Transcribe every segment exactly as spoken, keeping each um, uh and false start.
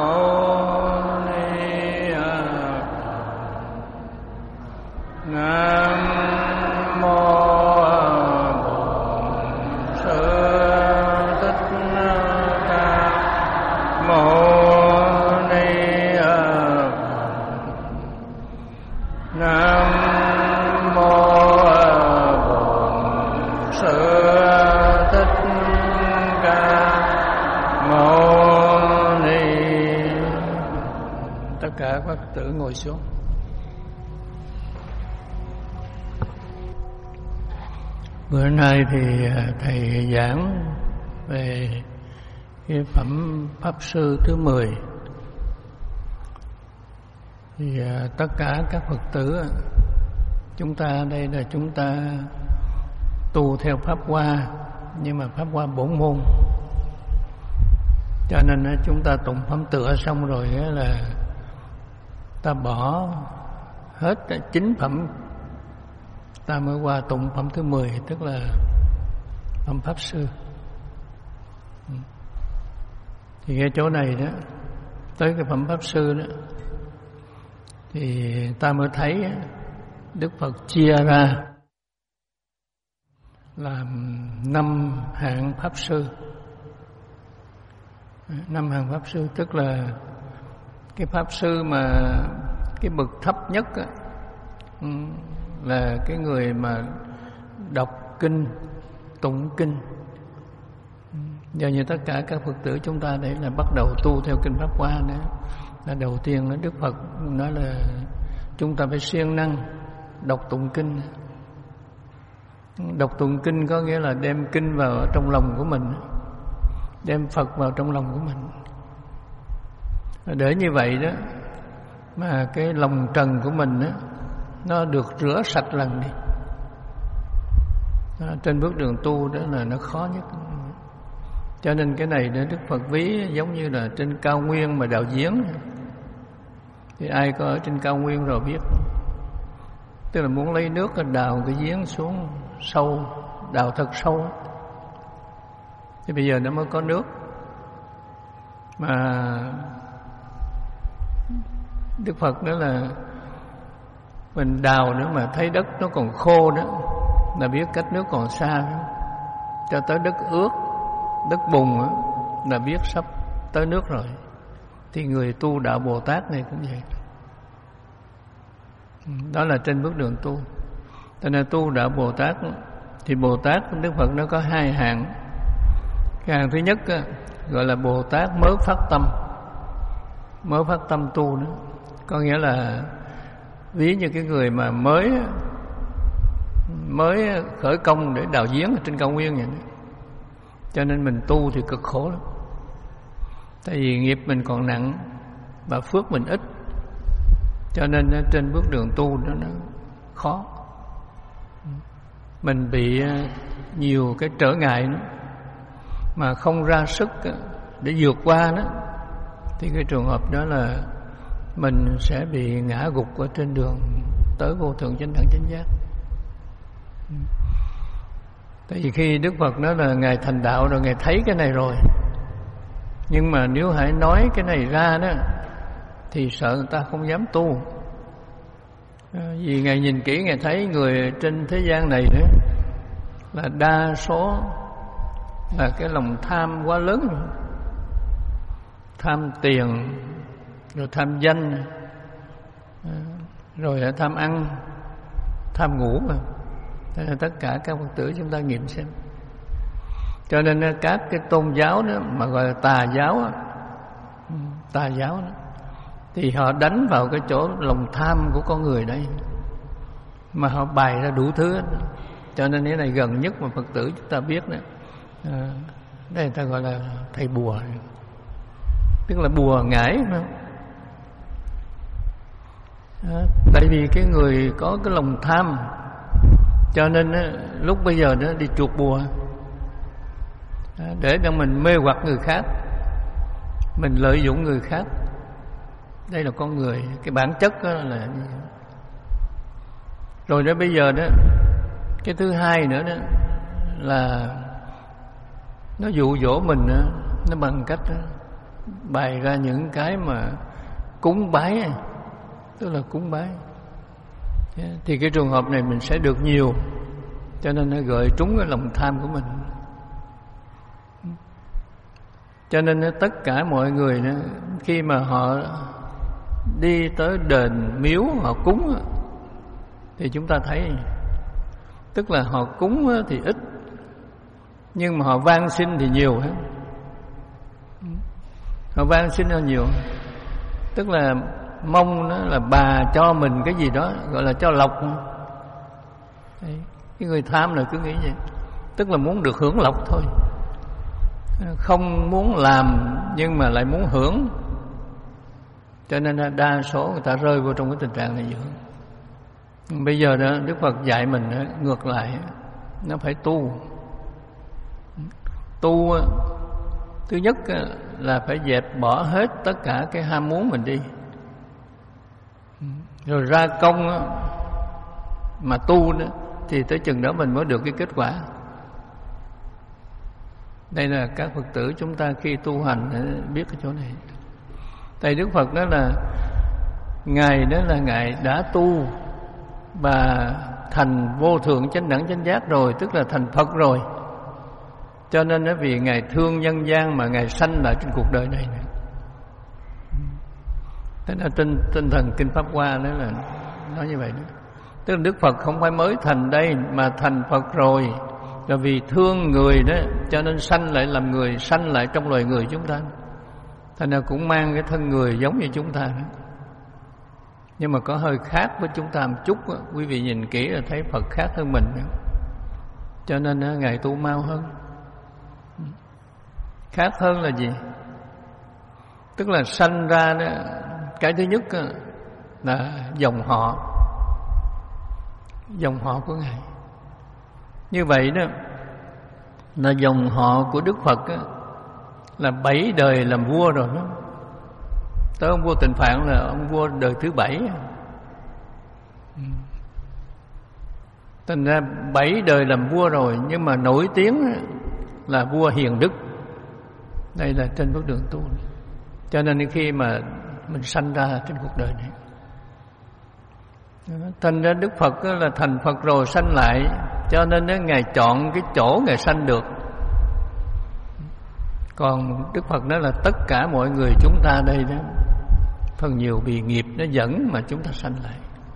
Tử ngồi xuống. Bữa nay thì thầy giảng về cái phẩm Pháp Sư thứ mười. Thì tất cả các Phật tử, chúng ta đây là chúng ta tu theo Pháp Hoa, nhưng mà Pháp Hoa bổn môn, cho nên chúng ta tụng phẩm tựa xong rồi là ta bỏ hết chín phẩm, ta mới qua tụng phẩm thứ mười, tức là phẩm Pháp Sư. Thì cái chỗ này đó, tới cái phẩm Pháp Sư đó, thì ta mới thấy Đức Phật chia ra làm năm hạng Pháp Sư. Năm hạng Pháp Sư tức là cái Pháp Sư mà cái bậc thấp nhất á, là cái người mà đọc kinh, tụng kinh. Giờ như tất cả các Phật tử chúng ta đấy là bắt đầu tu theo kinh Pháp Hoa nữa. Là đầu tiên là Đức Phật nói là chúng ta phải siêng năng đọc tụng kinh. Đọc tụng kinh có nghĩa là đem kinh vào trong lòng của mình, đem Phật vào trong lòng của mình. Để như vậy đó mà cái lòng trần của mình đó, nó được rửa sạch lần đi. À, trên bước đường tu đó là nó khó nhất. Cho nên cái này để Đức Phật ví giống như là trên cao nguyên mà đào giếng. Thì ai có ở trên cao nguyên rồi biết, tức là muốn lấy nước đào cái giếng xuống sâu, đào thật sâu. Thì bây giờ nó mới có nước. Mà Đức Phật đó là mình đào nữa mà thấy đất nó còn khô đó, là biết cách nước còn xa đó. Cho tới đất ướt, đất bùn đó, là biết sắp tới nước rồi. Thì người tu đạo Bồ Tát này cũng vậy. Đó là trên bước đường tu. Cho nên tu đạo Bồ Tát thì Bồ Tát Đức Phật nó có hai hạng. Cái hạng thứ nhất gọi là Bồ Tát mới phát tâm. Mới phát tâm tu nữa, có nghĩa là ví như cái người mà mới mới khởi công để đào giếng ở trên cao nguyên vậy đó. Cho nên mình tu thì cực khổ lắm. Tại vì nghiệp mình còn nặng và phước mình ít, cho nên trên bước đường tu đó nó khó. Mình bị nhiều cái trở ngại nữa, mà không ra sức để vượt qua đó, thì cái trường hợp đó là mình sẽ bị ngã gục ở trên đường tới vô thượng chánh đẳng chánh giác. Tại vì khi Đức Phật nói là Ngài thành đạo rồi, Ngài thấy cái này rồi. Nhưng mà nếu hãy nói cái này ra đó thì sợ người ta không dám tu. Vì Ngài nhìn kỹ, Ngài thấy người trên thế gian này nữa là đa số là cái lòng tham quá lớn. Tham tiền, rồi tham danh, rồi tham ăn, tham ngủ mà. Thế là tất cả các Phật tử chúng ta nghiệm xem. Cho nên các cái tôn giáo đó mà gọi là tà giáo, tà giáo đó, thì họ đánh vào cái chỗ lòng tham của con người đây, mà họ bày ra đủ thứ hết. Cho nên cái này gần nhất mà Phật tử chúng ta biết đó, à, đây người ta gọi là thầy bùa, tức là bùa ngải. À, tại vì cái người có cái lòng tham, cho nên á, lúc bây giờ nó đi chuột bùa, à, để cho mình mê hoặc người khác, mình lợi dụng người khác. Đây là con người, cái bản chất đó là như vậy. Rồi đó bây giờ đó, cái thứ hai nữa đó là nó dụ dỗ mình đó, nó bằng cách đó, bày ra những cái mà cúng bái, tức là cúng bái, thì cái trường hợp này mình sẽ được nhiều, cho nên nó gợi trúng cái lòng tham của mình. Cho nên tất cả mọi người khi mà họ đi tới đền miếu họ cúng thì chúng ta thấy, tức là họ cúng thì ít nhưng mà họ van xin thì nhiều hết. Họ van xin là nhiều, tức là mong nó là bà cho mình cái gì đó, gọi là cho lộc. Đấy. Cái người tham là cứ nghĩ vậy, tức là muốn được hưởng lộc thôi, không muốn làm nhưng mà lại muốn hưởng. Cho nên đa số người ta rơi vào trong cái tình trạng này nhiều. Bây giờ đó Đức Phật dạy mình ngược lại, nó phải tu. Tu thứ nhất là phải dẹp bỏ hết tất cả cái ham muốn mình đi, rồi ra công mà tu đó, thì tới chừng đó mình mới được cái kết quả. Đây là các Phật tử chúng ta khi tu hành biết cái chỗ này. Tại Đức Phật đó là Ngài đó là Ngài đã tu và thành vô thượng chánh đẳng chánh giác rồi, tức là thành Phật rồi. Cho nên đó, vì Ngài thương nhân gian mà Ngài sanh lại trên cuộc đời này. Thế là tinh, tinh thần Kinh Pháp Hoa đó là nói như vậy đó. Tức là Đức Phật không phải mới thành đây mà thành Phật rồi. Rồi vì thương người đó cho nên sanh lại làm người, sanh lại trong loài người chúng ta. Thành ra cũng mang cái thân người giống như chúng ta đó. Nhưng mà có hơi khác với chúng ta một chút đó. Quý vị nhìn kỹ là thấy Phật khác hơn mình đó. Cho nên đó, Ngài tu mau hơn. Khác hơn là gì? Tức là sanh ra đó, cái thứ nhất đó, là dòng họ, dòng họ của Ngài. Như vậy đó là dòng họ của Đức Phật đó, là bảy đời làm vua rồi đó. Tới ông vua Tịnh Phạn là ông vua đời thứ bảy. Thành ra bảy đời làm vua rồi, nhưng mà nổi tiếng là vua hiền đức. Đây là trên bước đường tu. Cho nên khi mà mình sanh ra trên cuộc đời này, thành ra Đức Phật là thành Phật rồi sanh lại. Cho nên đó, Ngài chọn cái chỗ Ngài sanh được. Còn Đức Phật nói là tất cả mọi người chúng ta đây đó, phần nhiều vì nghiệp nó dẫn mà chúng ta sanh lại.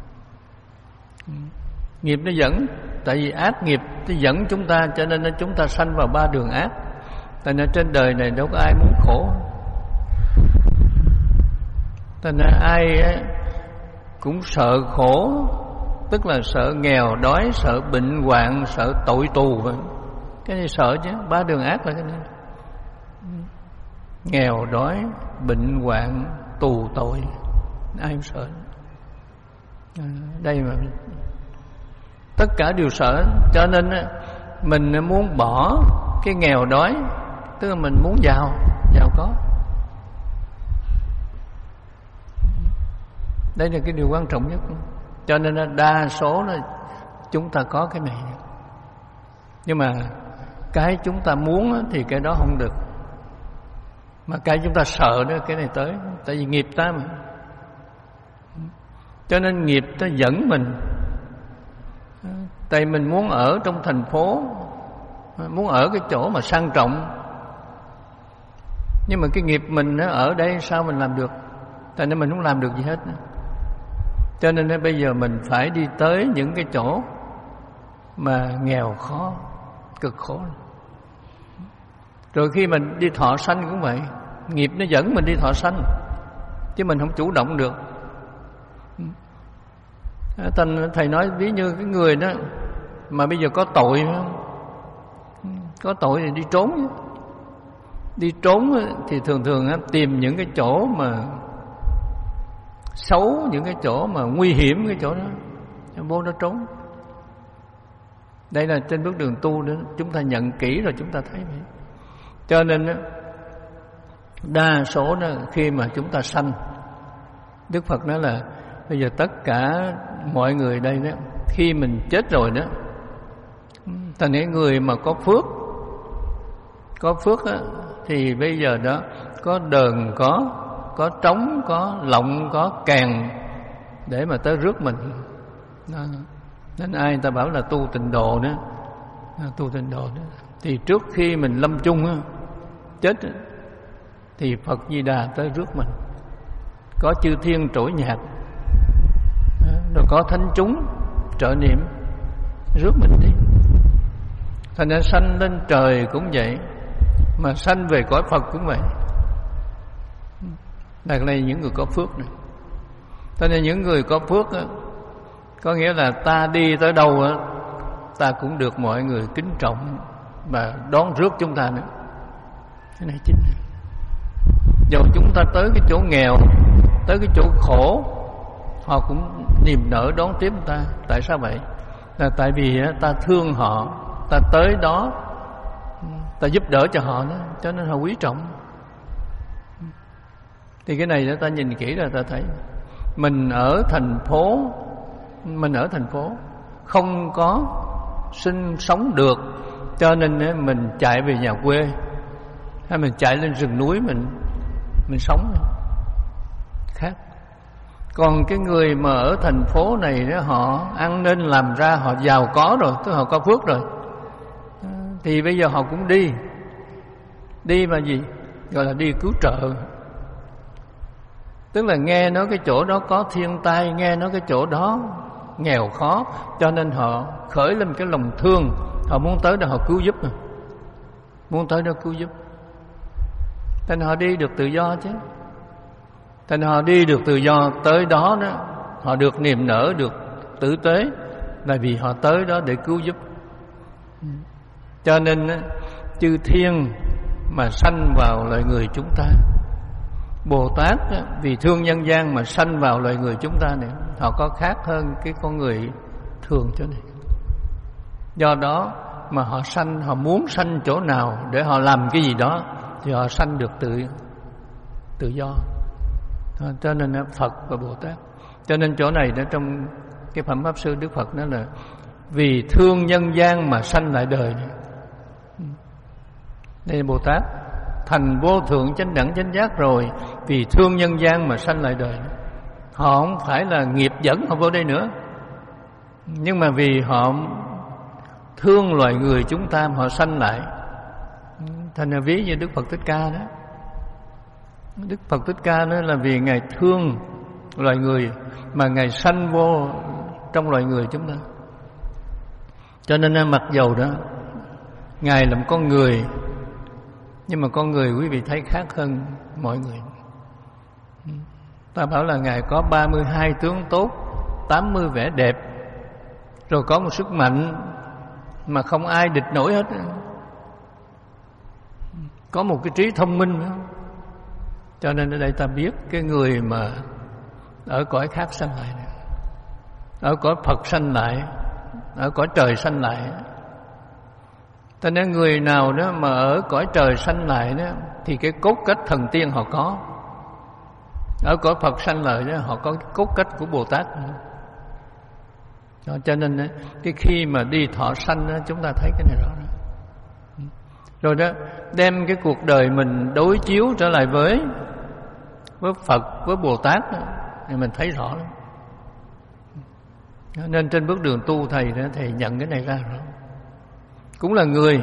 Nghiệp nó dẫn, tại vì ác nghiệp nó dẫn chúng ta, cho nên chúng ta sanh vào ba đường ác. Tại nên trên đời này đâu có ai muốn khổ. Tại nên ai cũng sợ khổ, tức là sợ nghèo đói, sợ bệnh hoạn, sợ tội tù vậy. Cái này sợ chứ, ba đường ác là cái này. Nghèo đói, bệnh hoạn, tù tội, ai không sợ. Đây mà tất cả đều sợ. Cho nên mình muốn bỏ cái nghèo đói, tức là mình muốn giàu, giàu có. Đây là cái điều quan trọng nhất. Cho nên đa số là chúng ta có cái này. Nhưng mà cái chúng ta muốn thì cái đó không được. Mà cái chúng ta sợ đó, cái này tới. Tại vì nghiệp ta mà. Cho nên nghiệp nó dẫn mình. Tại mình muốn ở trong thành phố, muốn ở cái chỗ mà sang trọng, nhưng mà cái nghiệp mình nó ở đây sao mình làm được? Tại nên mình không làm được gì hết. Cho nên bây giờ mình phải đi tới những cái chỗ mà nghèo khó, cực khổ. Rồi khi mình đi thọ sanh cũng vậy, nghiệp nó dẫn mình đi thọ sanh, chứ mình không chủ động được. Thành thầy nói ví như cái người đó mà bây giờ có tội, có tội thì đi trốn. Đi trốn thì thường thường tìm những cái chỗ mà xấu, những cái chỗ mà nguy hiểm, cái chỗ đó vô nó trốn. Đây là trên bước đường tu đó, chúng ta nhận kỹ rồi chúng ta thấy vậy. Cho nên đa số đó, khi mà chúng ta sanh, Đức Phật nói là bây giờ tất cả mọi người đây đó, khi mình chết rồi đó, thành những người mà có phước, có phước đó, thì bây giờ đó có đờn, có có trống, có lọng, có kèn để mà tới rước mình. Đó. Nên ai người ta bảo là tu tịnh độ đó, tu tịnh độ đó, thì trước khi mình lâm chung á, chết á, thì Phật Di Đà tới rước mình, có chư thiên trỗi nhạc, rồi có thánh chúng trợ niệm rước mình đi. Thành ra sanh lên trời cũng vậy, mà sanh về cõi Phật cũng vậy. Đặc là những người có phước này. Cho nên những người có phước á, có nghĩa là ta đi tới đâu á, ta cũng được mọi người kính trọng và đón rước chúng ta nữa. Cái này chính. Dù chúng ta tới cái chỗ nghèo, tới cái chỗ khổ, họ cũng niềm nở đón tiếp ta. Tại sao vậy? Là tại vì ta thương họ, ta tới đó, ta giúp đỡ cho họ đó, cho nên họ quý trọng. Thì cái này ta nhìn kỹ là ta thấy mình ở thành phố, mình ở thành phố không có sinh sống được, cho nên mình chạy về nhà quê, hay mình chạy lên rừng núi mình mình sống khác. Còn cái người mà ở thành phố này đó, họ ăn nên làm ra, họ giàu có rồi, tức họ có phước rồi, thì bây giờ họ cũng đi. Đi mà gì? Gọi là đi cứu trợ. Tức là nghe nói cái chỗ đó có thiên tai, nghe nói cái chỗ đó nghèo khó, cho nên họ khởi lên cái lòng thương, họ muốn tới đó họ cứu giúp, muốn tới đó cứu giúp. Thành họ đi được tự do chứ. Thành họ đi được tự do, tới đó đó họ được niềm nở, được tử tế, là vì họ tới đó để cứu giúp. Cho nên chư thiên mà sanh vào loài người chúng ta, Bồ Tát vì thương nhân gian mà sanh vào loài người chúng ta này, họ có khác hơn cái con người thường chỗ này. Do đó mà họ sanh, họ muốn sanh chỗ nào để họ làm cái gì đó thì họ sanh được tự tự do. Cho nên Phật và Bồ Tát. Cho nên chỗ này đó, trong cái phẩm Pháp Sư Đức Phật nói là vì thương nhân gian mà sanh lại đời này. Đây là Bồ Tát thành vô thượng chánh đẳng chánh giác rồi, vì thương nhân gian mà sanh lại đời. Họ không phải là nghiệp dẫn họ vô đây nữa, nhưng mà vì họ thương loài người chúng ta mà họ sanh lại. Thành ra ví như Đức Phật Thích Ca đó. Đức Phật Thích Ca đó là vì Ngài thương loài người mà Ngài sanh vô trong loài người chúng ta. Cho nên mặc dầu đó Ngài là một con người, nhưng mà con người quý vị thấy khác hơn mọi người. Ta bảo là Ngài có ba mươi hai tướng tốt, tám mươi vẻ đẹp, rồi có một sức mạnh mà không ai địch nổi hết. Có một cái trí thông minh nữa. Cho nên ở đây ta biết cái người mà ở cõi khác sanh lại, ở cõi Phật sanh lại, ở cõi trời sanh lại. Cho nên người nào đó mà ở cõi trời sanh lại đó, thì cái cốt cách thần tiên họ có. Ở cõi Phật sanh lại đó, họ có cái cốt cách của Bồ Tát. Đó, cho nên đó, cái khi mà đi thọ sanh đó, chúng ta thấy cái này rõ ràng. Rồi đó, đem cái cuộc đời mình đối chiếu trở lại với với Phật, với Bồ Tát đó, thì mình thấy rõ lắm. Nên trên bước đường tu thầy đó, thầy nhận cái này ra rồi. Cũng là người,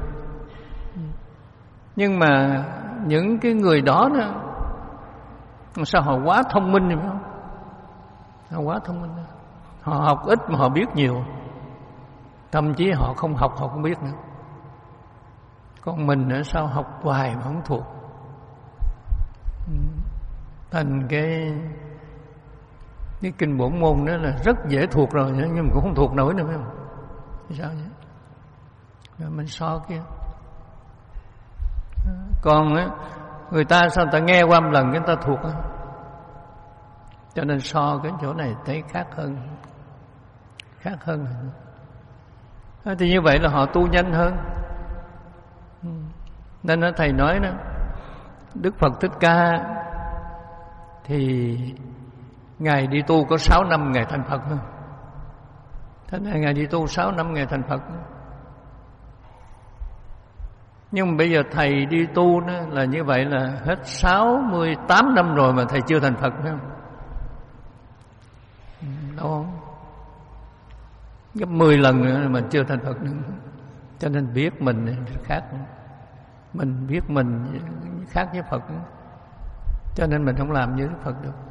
nhưng mà những cái người đó đó, sao họ quá thông minh, phải không? Họ quá thông minh. Họ học ít mà họ biết nhiều. Thậm chí họ không học họ cũng biết nữa. Còn mình nữa, sao học hoài mà không thuộc. Thành cái cái kinh bổn môn đó là rất dễ thuộc rồi, nhưng mà cũng không thuộc nổi nữa, phải không? Thì sao vậy? Rồi mình so kia. Còn á, người ta sao người ta nghe qua một lần người ta thuộc á. Cho nên so cái chỗ này thấy khác hơn, khác hơn. Thì như vậy là họ tu nhanh hơn. Nên thầy nói đó, Đức Phật Thích Ca thì Ngài đi tu có sáu năm Ngài thành Phật thôi. Thế này Ngài đi tu sáu năm Ngài thành Phật. Nhưng mà bây giờ thầy đi tu đó là như vậy là hết sáu mươi tám năm rồi mà thầy chưa thành Phật nữa. Đâu không? Gấp mười lần nữa mà chưa thành Phật nữa. Cho nên biết mình khác, mình biết mình khác với Phật, cho nên mình không làm như Đức Phật được.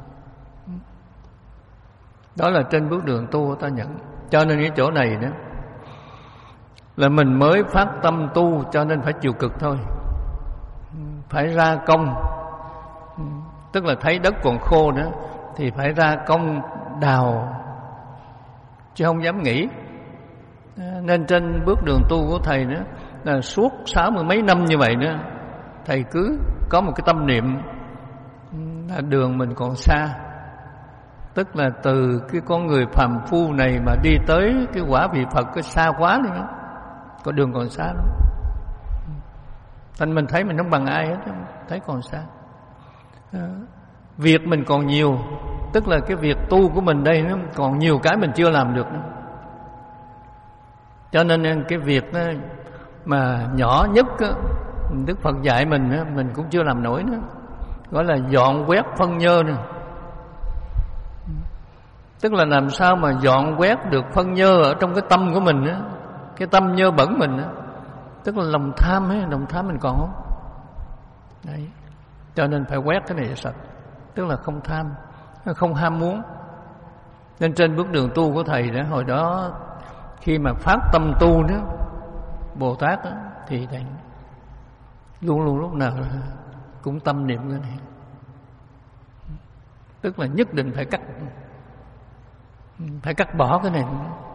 Đó là trên bước đường tu ta nhận. Cho nên cái chỗ này đó là mình mới phát tâm tu, cho nên phải chịu cực thôi, phải ra công. Tức là thấy đất còn khô nữa thì phải ra công đào, chứ không dám nghĩ. Nên trên bước đường tu của thầy nữa là suốt sáu mươi mấy năm như vậy nữa, thầy cứ có một cái tâm niệm là đường mình còn xa. Tức là từ cái con người phàm phu này mà đi tới cái quả vị Phật cái xa quá nữa, có đường còn xa lắm. Thành mình thấy mình không bằng ai hết, thấy còn xa. Việc mình còn nhiều, tức là cái việc tu của mình đây nó còn nhiều cái mình chưa làm được nữa. Cho nên cái việc đó mà nhỏ nhất đó, Đức Phật dạy mình đó, mình cũng chưa làm nổi nữa, gọi là dọn quét phân nhơ nữa. Tức là làm sao mà dọn quét được phân nhơ ở trong cái tâm của mình đó, cái tâm nhơ bẩn mình đó. Tức là lòng tham ấy, lòng tham mình còn không? Đấy. Cho nên phải quét cái này cho sạch. Tức là không tham, không ham muốn. Nên trên bước đường tu của thầy đó, hồi đó khi mà phát tâm tu đó, Bồ Tát đó, thì thầy luôn luôn lúc nào cũng tâm niệm cái này. Tức là nhất định phải cắt, phải cắt bỏ cái này.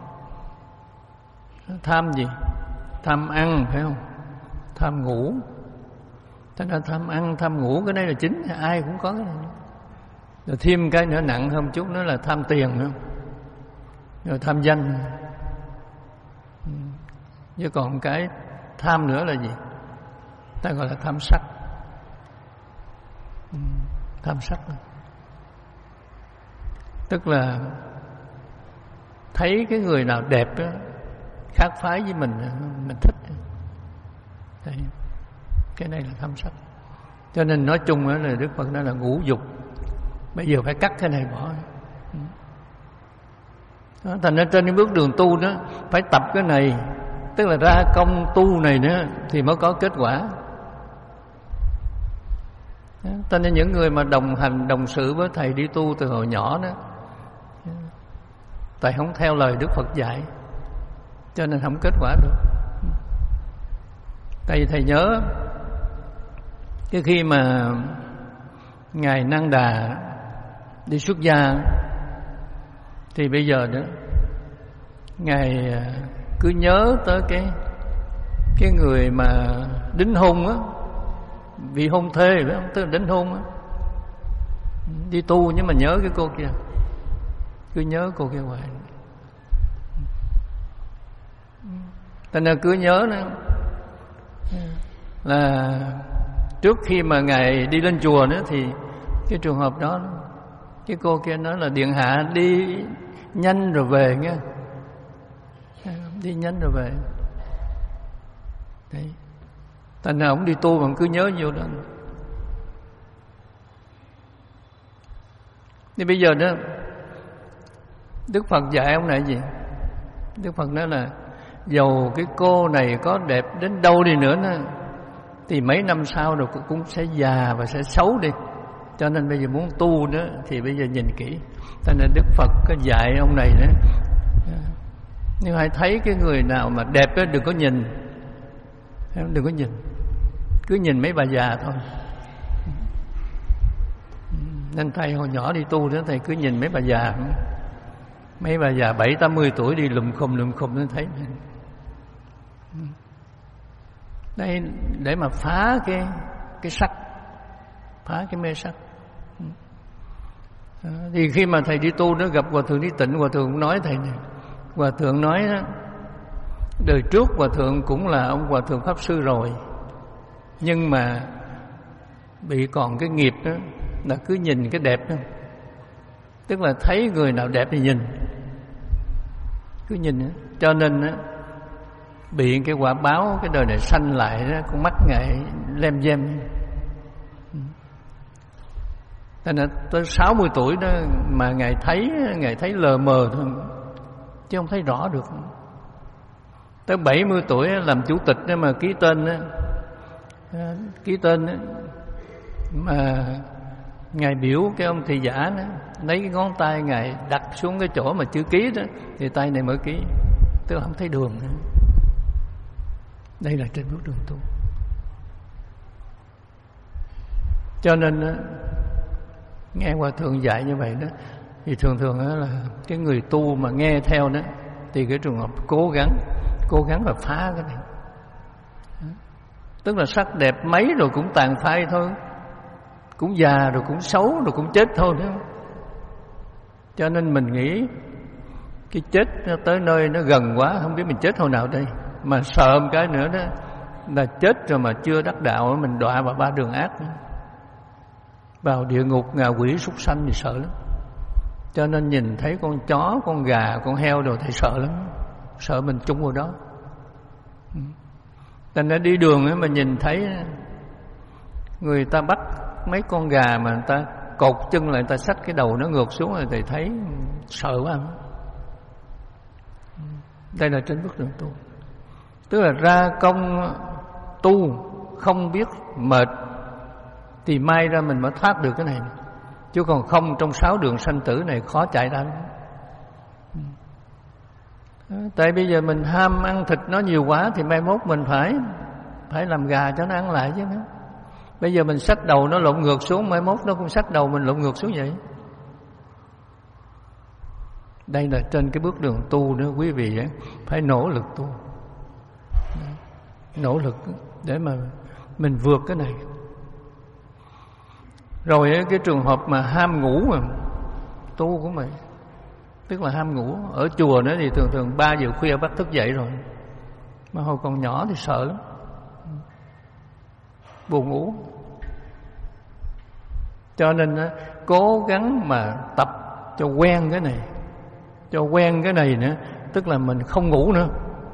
Tham gì? Tham ăn, phải không? Tham ngủ. Thế nên tham ăn, tham ngủ, cái này là chính, ai cũng có cái này. Rồi thêm cái nữa nặng hơn chút nữa là tham tiền nữa. Rồi tham danh. Chứ còn cái tham nữa là gì? Ta gọi là tham sắc. Tham sắc. Tức là thấy cái người nào đẹp đó, khác phái với mình, mình thích. Đấy. Cái này là tham sắc. Cho nên nói chung là Đức Phật nói là ngũ dục. Bây giờ phải cắt cái này bỏ. Đó, thành ra trên cái bước đường tu đó phải tập cái này, tức là ra công tu này nữa thì mới có kết quả. Cho nên những người mà đồng hành đồng sự với thầy đi tu từ hồi nhỏ đó, thầy không theo lời Đức Phật dạy, cho nên không kết quả được. Tại vì thầy nhớ cái khi mà ngài Năng Đà đi xuất gia thì bây giờ đó ngài cứ nhớ tới cái cái người mà đính hôn á, vị hôn thê, phải không? Tức là đính hôn á, đi tu nhưng mà nhớ cái cô kia, cứ nhớ cô kia hoài. Thành ra cứ nhớ nữa là trước khi mà ngài đi lên chùa nữa thì cái trường hợp đó, cái cô kia nói là điện hạ đi nhanh rồi về nghe, đi nhanh rồi về. Đấy. Thành ra ông đi tu mà cứ nhớ nhiều đó. Thì bây giờ đó Đức Phật dạy ông này gì? Đức Phật nói là dầu cái cô này có đẹp đến đâu đi nữa đó, thì mấy năm sau rồi cũng sẽ già và sẽ xấu đi. Cho nên bây giờ muốn tu nữa thì bây giờ nhìn kỹ. Cho nên Đức Phật có dạy ông này nữa, nhưng hãy thấy cái người nào mà đẹp đó đừng có nhìn, đừng có nhìn, cứ nhìn mấy bà già thôi. Nên thầy hồi nhỏ đi tu đó, thầy cứ nhìn mấy bà già, mấy bà già bảy tám mươi tuổi đi lùm khùm lùm khùm nên thấy đây để mà phá cái cái sắc, phá cái mê sắc. Thì khi mà thầy đi tu đó gặp Hòa Thượng Đi Tịnh, Hòa Thượng cũng nói thầy này, Hòa Thượng nói đó, đời trước Hòa Thượng cũng là ông Hòa Thượng Pháp Sư rồi, nhưng mà bị còn cái nghiệp đó là cứ nhìn cái đẹp đó. Tức là thấy người nào đẹp thì nhìn, cứ nhìn đó. Cho nên đó, bị cái quả báo cái đời này sanh lại đó, con mắt Ngài lem nhem. Nên là tới sáu mươi tuổi đó mà Ngài thấy, Ngài thấy lờ mờ thôi, chứ không thấy rõ được. Tới bảy mươi tuổi làm chủ tịch đó mà ký tên đó, ký tên đó, mà Ngài biểu cái ông thị giả đó, lấy cái ngón tay Ngài đặt xuống cái chỗ mà chữ ký đó, thì tay này mới ký, tức là không thấy đường nữa. Đây là trên bước đường tu. Cho nên đó, nghe Hòa Thượng dạy như vậy đó, thì thường thường đó là cái người tu mà nghe theo đó, thì cái trường hợp cố gắng, cố gắng là phá cái này. Tức là sắc đẹp mấy rồi cũng tàn phai thôi, cũng già rồi cũng xấu rồi cũng chết thôi đó. Cho nên mình nghĩ cái chết nó tới nơi nó gần quá, không biết mình chết hồi nào đây, mà sợ một cái nữa đó là chết rồi mà chưa đắc đạo, mình đọa vào ba đường ác nữa. Vào địa ngục ngạ quỷ súc sanh thì sợ lắm. Cho nên nhìn thấy con chó, con gà, con heo rồi thì sợ lắm, sợ mình chung vào đó. Thành ra đi đường ấy mà nhìn thấy người ta bắt mấy con gà mà người ta cột chân lại, người ta xách cái đầu nó ngược xuống rồi thì thấy sợ quá. Đây là trên bước đường tu. Tức là ra công tu không biết mệt thì may ra mình mới thoát được cái này. Chứ còn không, trong sáu đường sanh tử này khó chạy ra. Tại bây giờ mình ham ăn thịt nó nhiều quá thì mai mốt mình phải phải làm gà cho nó ăn lại chứ nữa. Bây giờ mình xách đầu nó lộn ngược xuống, mai mốt nó cũng xách đầu mình lộn ngược xuống vậy. Đây là trên cái bước đường tu nữa quý vị ấy, phải nỗ lực tu, nỗ lực để mà mình vượt cái này. Rồi cái trường hợp mà ham ngủ mà tu của mình, tức là ham ngủ. Ở chùa nữa thì thường thường ba giờ khuya bắt thức dậy rồi, mà hồi còn nhỏ thì sợ lắm, buồn ngủ. Cho nên cố gắng mà tập cho quen cái này, cho quen cái này nữa, tức là mình không ngủ nữa.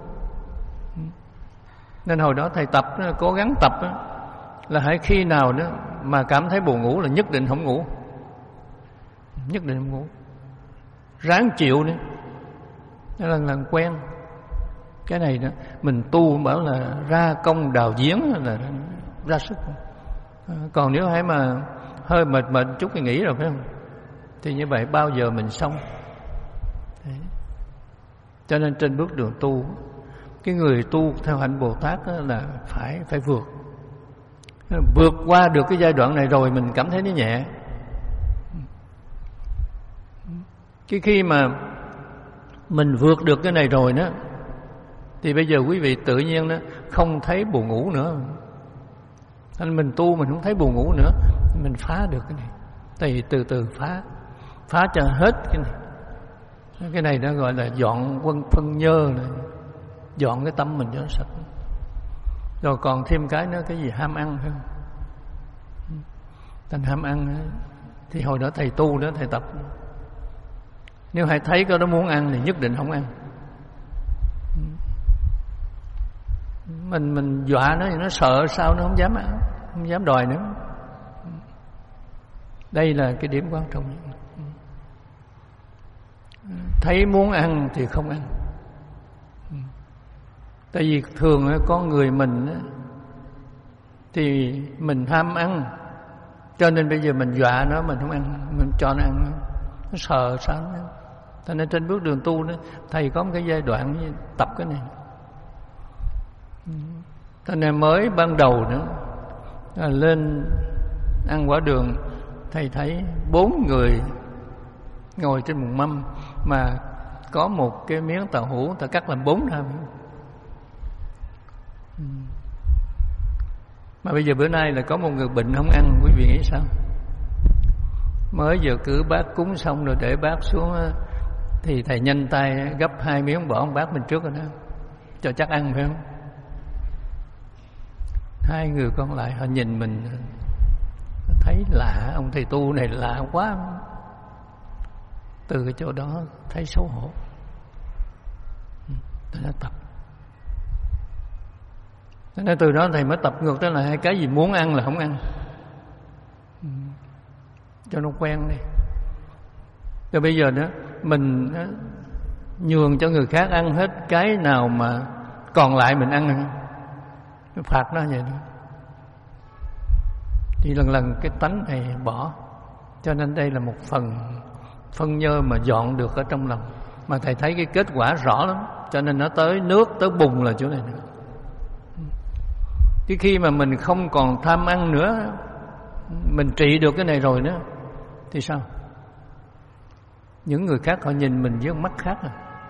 Nên hồi đó thầy tập, cố gắng tập là hãy khi nào đó mà cảm thấy buồn ngủ là nhất định không ngủ, nhất định không ngủ, ráng chịu nữa. Đó là làm quen cái này đó. Mình tu bảo là ra công đào giếng là ra sức. Còn nếu hãy mà hơi mệt mệt chút thì nghỉ rồi phải không, thì như vậy bao giờ mình xong. Đấy. Cho nên trên bước đường tu, cái người tu theo hạnh Bồ Tát là phải phải vượt vượt qua được cái giai đoạn này rồi mình cảm thấy nó nhẹ. Cái khi mà mình vượt được cái này rồi đó, thì bây giờ quý vị tự nhiên đó không thấy buồn ngủ nữa. Nên mình tu mình không thấy buồn ngủ nữa, mình phá được cái này. Thì từ từ phá, phá cho hết cái này. Cái này nó gọi là dọn quân phân nhơ này, dọn cái tâm mình cho nó sạch. Rồi còn thêm cái nữa, cái gì ham ăn không? Thành ham ăn thì hồi đó thầy tu đó, thầy tập, nếu thầy thấy cái đó muốn ăn thì nhất định không ăn. Mình mình dọa nó thì nó sợ, sao nó không dám ăn, không dám đòi nữa. Đây là cái điểm quan trọng. Thấy muốn ăn thì không ăn. Tại vì thường con người mình thì mình ham ăn, cho nên bây giờ mình dọa nó, mình không ăn, mình cho nó ăn, nó sợ sao nó. Cho nên trên bước đường tu đó, thầy có một cái giai đoạn tập cái này. Cho nên mới ban đầu nữa lên ăn quả đường, thầy thấy bốn người ngồi trên một mâm mà có một cái miếng tàu hũ ta cắt làm bốn ra. Mà bây giờ bữa nay là có một người bệnh không ăn, quý vị nghĩ sao? Mới vừa cử bác cúng xong rồi để bác xuống thì thầy nhanh tay gấp hai miếng bỏ ông bác bên trước rồi đó, cho chắc ăn phải không? Hai người còn lại họ nhìn mình thấy lạ, ông thầy tu này lạ quá. Từ cái chỗ đó thấy xấu hổ, tôi đã tập. Nên từ đó thầy mới tập ngược trở lại, hai cái gì muốn ăn là không ăn, cho nó quen đi. Rồi bây giờ đó mình nhường cho người khác ăn hết, cái nào mà còn lại mình ăn, phạt nó vậy đó. Thì lần lần cái tánh này bỏ. Cho nên đây là một phần phân nhơ mà dọn được ở trong lòng. Mà thầy thấy cái kết quả rõ lắm. Cho nên nó tới nước, tới bùn là chỗ này nữa. Chứ khi mà mình không còn tham ăn nữa, mình trị được cái này rồi nữa, thì sao? Những người khác họ nhìn mình với mắt khác à.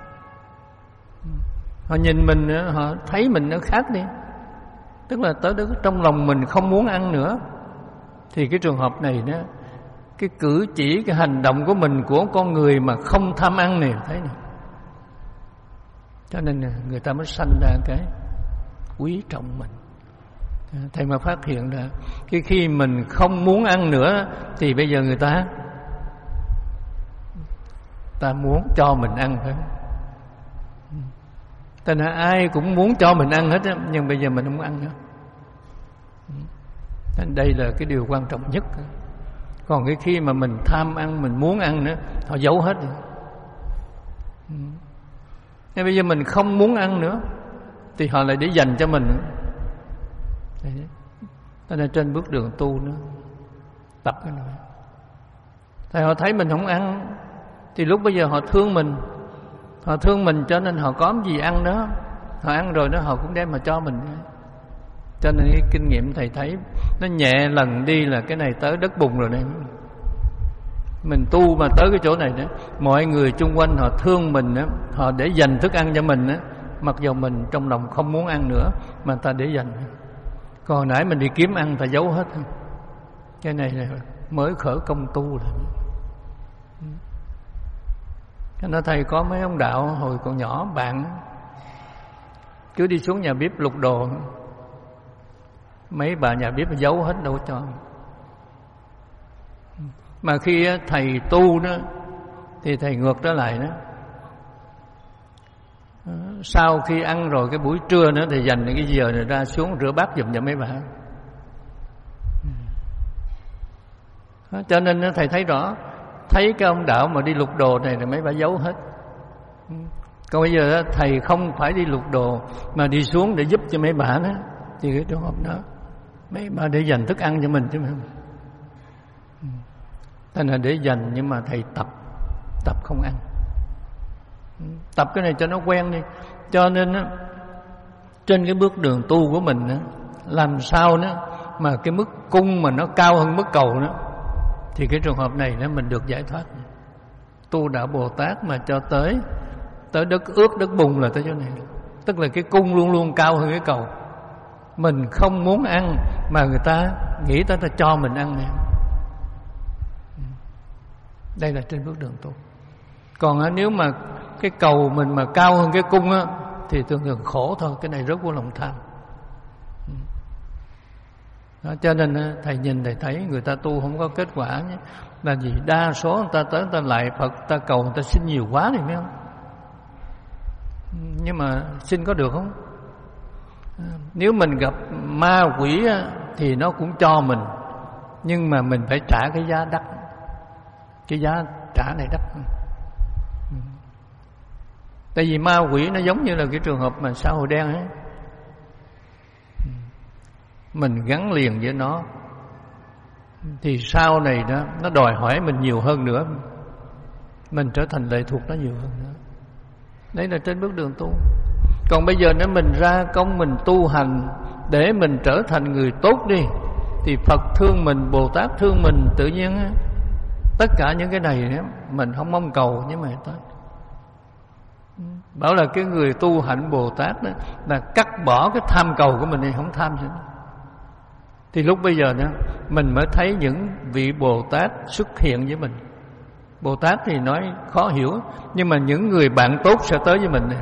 Họ nhìn mình, họ thấy mình nó khác đi. Tức là tới đó trong lòng mình không muốn ăn nữa. Thì cái trường hợp này đó, cái cử chỉ, cái hành động của mình, của con người mà không tham ăn này, thấy này. Cho nên người ta mới sanh ra cái quý trọng mình. Thầy mà phát hiện ra cái khi mình không muốn ăn nữa, thì bây giờ người ta ta muốn cho mình ăn hết. Tại nên ai cũng muốn cho mình ăn hết á, nhưng bây giờ mình không ăn nữa. Nên đây là cái điều quan trọng nhất. Còn cái khi mà mình tham ăn, mình muốn ăn nữa, họ giấu hết rồi. Nên bây giờ mình không muốn ăn nữa, thì họ lại để dành cho mình. Cho nên trên bước đường tu nữa, tập cái này. Thì họ thấy mình không ăn, thì lúc bây giờ họ thương mình. Họ thương mình cho nên họ có gì ăn đó. Họ ăn rồi đó, họ cũng đem mà cho mình. Cho nên cái kinh nghiệm thầy thấy nó nhẹ lần đi là cái này tới đất bùn rồi này. Mình tu mà tới cái chỗ này đó, mọi người chung quanh họ thương mình đó, họ để dành thức ăn cho mình đó, mặc dù mình trong lòng không muốn ăn nữa, mà ta để dành. Còn nãy mình đi kiếm ăn ta giấu hết. Cái này là mới khởi công tu rồi. Cho nên thầy có mấy ông đạo hồi còn nhỏ, bạn cứ đi xuống nhà bếp lục đồ, mấy bà nhà bếp giấu hết, đâu cho. Mà khi thầy tu đó, thì thầy ngược trở lại đó. Sau khi ăn rồi cái buổi trưa nữa, thì dành cái giờ này ra xuống rửa bát giùm cho mấy bà. Cho nên thầy thấy rõ, thấy cái ông đạo mà đi lục đồ này là mấy bà giấu hết. Còn bây giờ thầy không phải đi lục đồ, mà đi xuống để giúp cho mấy bà đó, thì cái trường hợp đó mấy bà để dành thức ăn cho mình chứ không. Thành là để dành, nhưng mà thầy tập tập không ăn. Tập cái này cho nó quen đi. Cho nên á, trên cái bước đường tu của mình á, làm sao đó mà cái mức cung mà nó cao hơn mức cầu đó, thì cái trường hợp này nó mình được giải thoát. Tu đạo Bồ Tát mà cho tới tới đất ướt đất bùn là tới chỗ này. Tức là cái cung luôn luôn cao hơn cái cầu. Mình không muốn ăn mà người ta nghĩ tới ta cho mình ăn này. Đây là trên bước đường tu. Còn á, nếu mà cái cầu mình mà cao hơn cái cung á, thì thường thường khổ thôi. Cái này rất vô lòng tham. Đó, cho nên thầy nhìn thầy thấy người ta tu không có kết quả nhé. Là gì? Đa số người ta tới người ta lại Phật, người ta cầu, người ta xin nhiều quá thì phải không? Nhưng mà xin có được không? Nếu mình gặp ma quỷ thì nó cũng cho mình, nhưng mà mình phải trả cái giá đắt. Cái giá trả này đắt. Tại vì ma quỷ nó giống như là cái trường hợp mà xã hội đen ấy. Mình gắn liền với nó, thì sau này đó nó đòi hỏi mình nhiều hơn nữa, mình trở thành lệ thuộc nó nhiều hơn nữa. Đấy là trên bước đường tu. Còn bây giờ nếu mình ra công, mình tu hành để mình trở thành người tốt đi, thì Phật thương mình, Bồ Tát thương mình, tự nhiên á, tất cả những cái này mình không mong cầu, nhưng mà tới bảo là cái người tu hạnh Bồ Tát đó, là cắt bỏ cái tham cầu của mình đi, không tham nữa. Thì lúc bây giờ đó mình mới thấy những vị Bồ Tát xuất hiện với mình. Bồ Tát thì nói khó hiểu, nhưng mà những người bạn tốt sẽ tới với mình.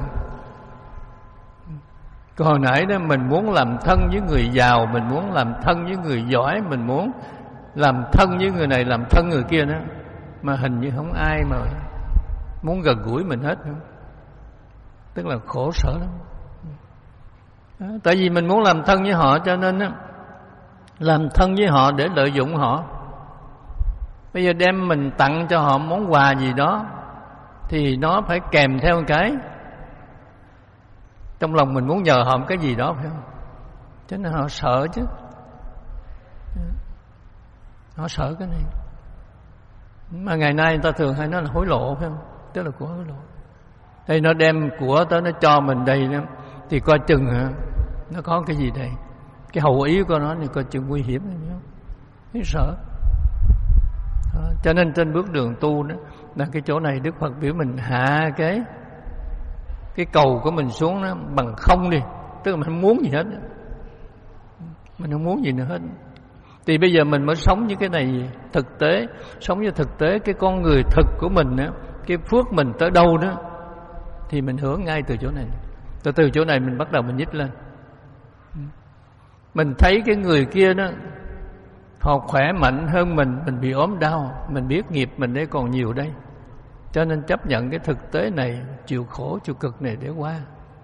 Còn hồi nãy đó mình muốn làm thân với người giàu, mình muốn làm thân với người giỏi, mình muốn làm thân với người này, làm thân người kia đó, mà hình như không ai mà muốn gần gũi mình hết nữa. Tức là khổ sở lắm. Tại vì mình muốn làm thân với họ, cho nên á, làm thân với họ để lợi dụng họ. Bây giờ đem mình tặng cho họ món quà gì đó thì nó phải kèm theo một cái trong lòng mình muốn nhờ họ một cái gì đó, phải không? Cho nên họ sợ chứ. Họ sợ cái này. Mà ngày nay người ta thường hay nói là hối lộ, phải không? Tức là của hối lộ. Đây nó đem của tới nó cho mình đây đó, thì coi chừng hả, nó có cái gì đây. Cái hậu ý của nó thì coi chừng nguy hiểm, phải không? Thấy sợ. Đó, cho nên trên bước đường tu đó, là cái chỗ này Đức Phật biểu mình hạ cái cái cầu của mình xuống đó bằng không đi. Tức là mình không muốn gì hết, mình không muốn gì nữa hết. Thì bây giờ mình mới sống với cái này thực tế, sống với thực tế cái con người thực của mình đó, cái phước mình tới đâu đó thì mình hưởng ngay từ chỗ này. Từ từ chỗ này mình bắt đầu mình nhích lên. Mình thấy cái người kia đó họ khỏe mạnh hơn mình, mình bị ốm đau, mình biết nghiệp mình đây còn nhiều đây, cho nên chấp nhận cái thực tế này, chịu khổ chịu cực này để qua.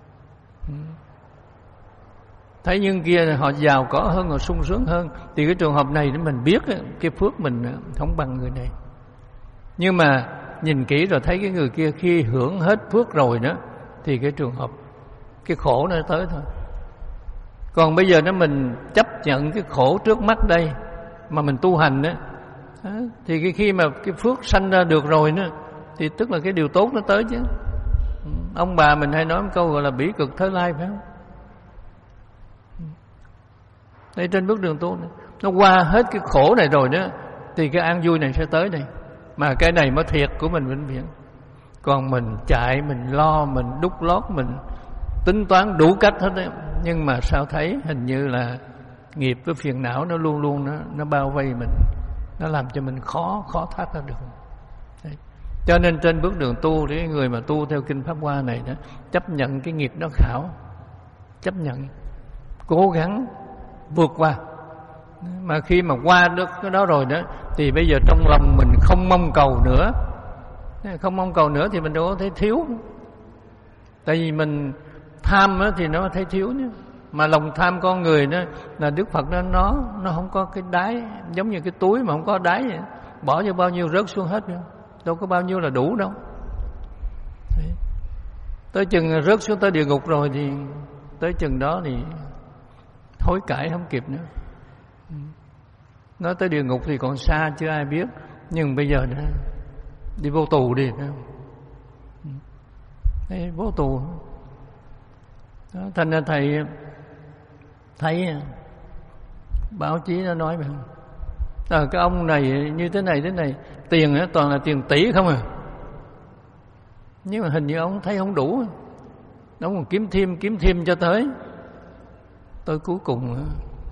Thấy những kia họ giàu có hơn, họ sung sướng hơn, thì cái trường hợp này để mình biết cái phước mình không bằng người này. Nhưng mà nhìn kỹ rồi thấy cái người kia khi hưởng hết phước rồi đó, thì cái trường hợp cái khổ nó tới thôi. Còn bây giờ nó mình chấp nhận cái khổ trước mắt đây mà mình tu hành đó, thì cái khi mà cái phước sanh ra được rồi nữa, thì tức là cái điều tốt nó tới chứ. Ông bà mình hay nói một câu gọi là bỉ cực thới lai, phải không? Đây trên bước đường tu này, nó qua hết cái khổ này rồi đó, thì cái an vui này sẽ tới đây. Mà cái này mới thiệt của mình vĩnh viễn. Còn mình chạy, mình lo, mình đút lót, mình tính toán đủ cách hết đấy. Nhưng mà sao thấy hình như là nghiệp với phiền não nó luôn luôn nó, nó bao vây mình, nó làm cho mình khó khó thoát ra được. Đấy. Cho nên trên bước đường tu, thì người mà tu theo kinh Pháp Hoa này đó, chấp nhận cái nghiệp đó khảo, chấp nhận, cố gắng vượt qua. Mà khi mà qua được cái đó rồi đó, thì bây giờ trong lòng mình không mong cầu nữa. Không mong cầu nữa thì mình đâu có thấy thiếu. Tại vì mình tham đó, thì nó thấy thiếu nữa. Mà lòng tham con người đó là Đức Phật đó, nó nó không có cái đáy, giống như cái túi mà không có đáy vậy. Bỏ vô bao nhiêu rớt xuống hết nữa. Đâu có bao nhiêu là đủ đâu. Đấy. Tới chừng rớt xuống tới địa ngục rồi thì tới chừng đó thì hối cải không kịp nữa. Nói tới địa ngục thì còn xa chưa ai biết, nhưng bây giờ đó, đi vô tù đi. Đấy, vô tù. Đó, thành ra thầy thấy báo chí nó nói mà à, cái ông này như thế này thế này, tiền đó, toàn là tiền tỷ không à. Nhưng mà hình như ông thấy không đủ, ông còn kiếm thêm kiếm thêm cho tới tới cuối cùng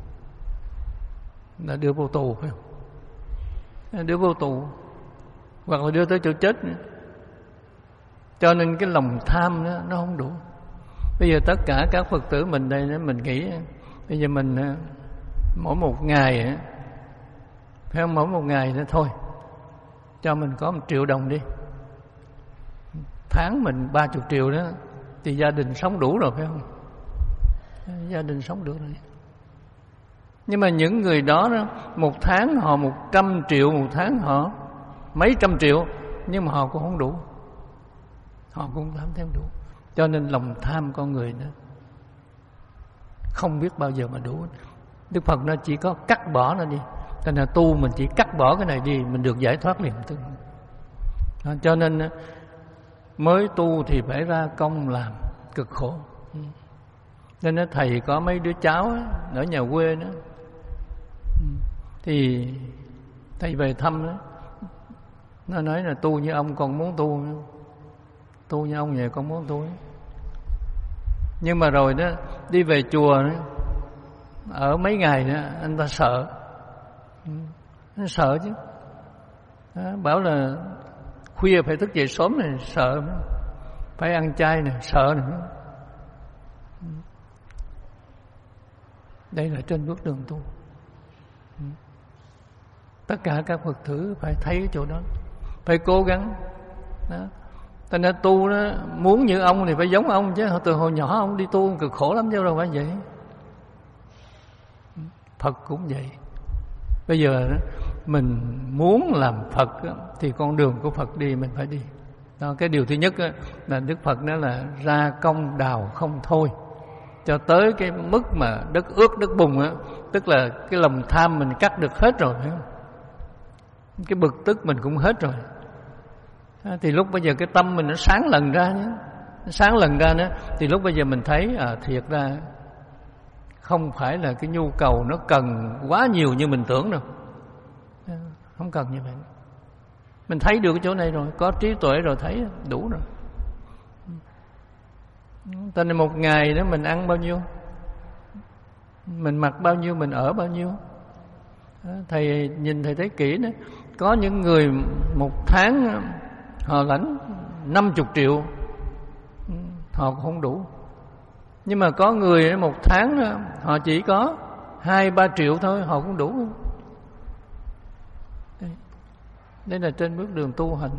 là đưa vô tù, phải không? Đưa vô tù hoặc là đưa tới chỗ chết nữa. Cho nên cái lòng tham đó, nó không đủ. Bây giờ tất cả các Phật tử mình đây đó, mình nghĩ bây giờ mình mỗi một ngày phải không, mỗi một ngày nữa thôi cho mình có một triệu đồng đi, tháng mình ba chục triệu đó, thì gia đình sống đủ rồi, phải không? Gia đình sống được rồi. Nhưng mà những người đó, đó một tháng họ một trăm triệu, một tháng họ mấy trăm triệu, nhưng mà họ cũng không đủ, họ cũng không thêm đủ. Cho nên lòng tham con người đó không biết bao giờ mà đủ. Đức Phật nó chỉ có cắt bỏ nó đi. Cho nên tu mình chỉ cắt bỏ cái này đi, mình được giải thoát liền tức. Cho nên mới tu thì phải ra công làm cực khổ. Nên nó thầy có mấy đứa cháu ở nhà quê đó, thì thầy về thăm đó, nó nói là tu như ông còn muốn tu, tu như ông vậy con muốn tu. Nhưng mà rồi đó đi về chùa đó, ở mấy ngày đó anh ta sợ, nó sợ chứ. Đó, bảo là khuya phải thức dậy sớm này, sợ, phải ăn chay này, sợ này. Đây là trên bước đường tu. Tất cả các Phật tử phải thấy chỗ đó, phải cố gắng đó. Thành ra tu đó, muốn như ông thì phải giống ông chứ. Từ hồi nhỏ ông đi tu cực khổ lắm chứ đâu phải vậy. Phật cũng vậy. Bây giờ đó, mình muốn làm Phật đó, thì con đường của Phật đi mình phải đi. Đó, cái điều thứ nhất đó, là Đức Phật nói là ra công đào không thôi, cho tới cái mức mà đất ướt đất bùn á, tức là cái lòng tham mình cắt được hết rồi, phải không? Cái bực tức mình cũng hết rồi. À, thì lúc bây giờ cái tâm mình nó sáng lần ra nhé, nó sáng lần ra nữa, thì lúc bây giờ mình thấy à, thiệt ra không phải là cái nhu cầu nó cần quá nhiều như mình tưởng đâu, không cần như vậy. Mình thấy được cái chỗ này rồi, có trí tuệ rồi, thấy đủ rồi. Cho nên một ngày đó mình ăn bao nhiêu, mình mặc bao nhiêu, mình ở bao nhiêu. Thầy nhìn thầy thấy kỹ đó, có những người một tháng họ lãnh năm mươi triệu, họ cũng không đủ. Nhưng mà có người một tháng họ chỉ có hai ba triệu thôi, họ cũng đủ. Đây là trên bước đường tu hành.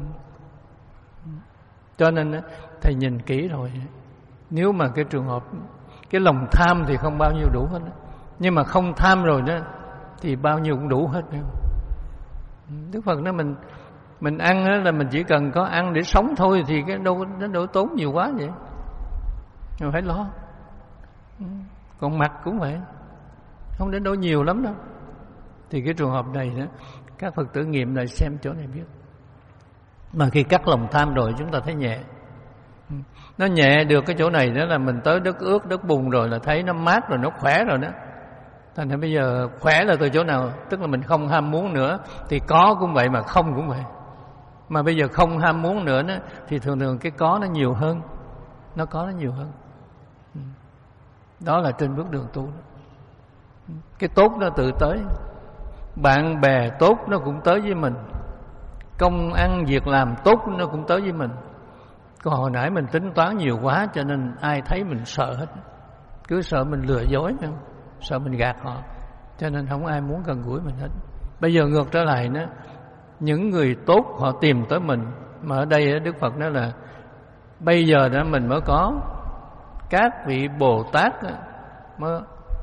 Cho nên thầy nhìn kỹ rồi, nếu mà cái trường hợp cái lòng tham thì không bao nhiêu đủ hết, nhưng mà không tham rồi đó thì bao nhiêu cũng đủ hết. Đức Phật nói mình mình ăn là mình chỉ cần có ăn để sống thôi, thì cái đâu nó đâu tốn nhiều quá vậy, mình phải lo. Còn mặc cũng vậy, không đến đâu nhiều lắm đâu. Thì cái trường hợp này đó, các Phật tử nghiệm lại xem chỗ này biết. Mà khi cắt lòng tham rồi chúng ta thấy nhẹ. Nó nhẹ được cái chỗ này đó là mình tới đất ướt đất bùn rồi, là thấy nó mát rồi, nó khỏe rồi đó. Thành ra bây giờ khỏe là từ chỗ nào? Tức là mình không ham muốn nữa. Thì có cũng vậy mà không cũng vậy. Mà bây giờ không ham muốn nữa đó, thì thường thường cái có nó nhiều hơn. Nó có nó nhiều hơn. Đó là trên bước đường tu đó. Cái tốt nó tự tới. Bạn bè tốt nó cũng tới với mình. Công ăn việc làm tốt nó cũng tới với mình. Còn hồi nãy mình tính toán nhiều quá, cho nên ai thấy mình sợ hết. Cứ sợ mình lừa dối, không? Sợ mình gạt họ, cho nên không ai muốn gần gũi mình hết. Bây giờ ngược trở lại đó, những người tốt họ tìm tới mình. Mà ở đây Đức Phật nói là bây giờ đó mình mới có các vị Bồ Tát mới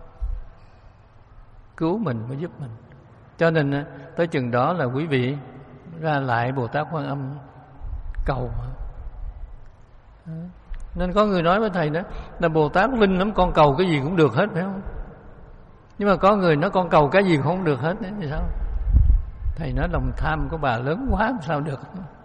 cứu mình, mới giúp mình. Cho nên tới chừng đó là quý vị ra lại Bồ Tát Quan Âm cầu. Nên có người nói với thầy đó là Bồ Tát linh lắm, con cầu cái gì cũng được hết, phải không? Nhưng mà có người nói con cầu cái gì cũng không được hết, thì sao? Thầy nói lòng tham của bà lớn quá, sao được?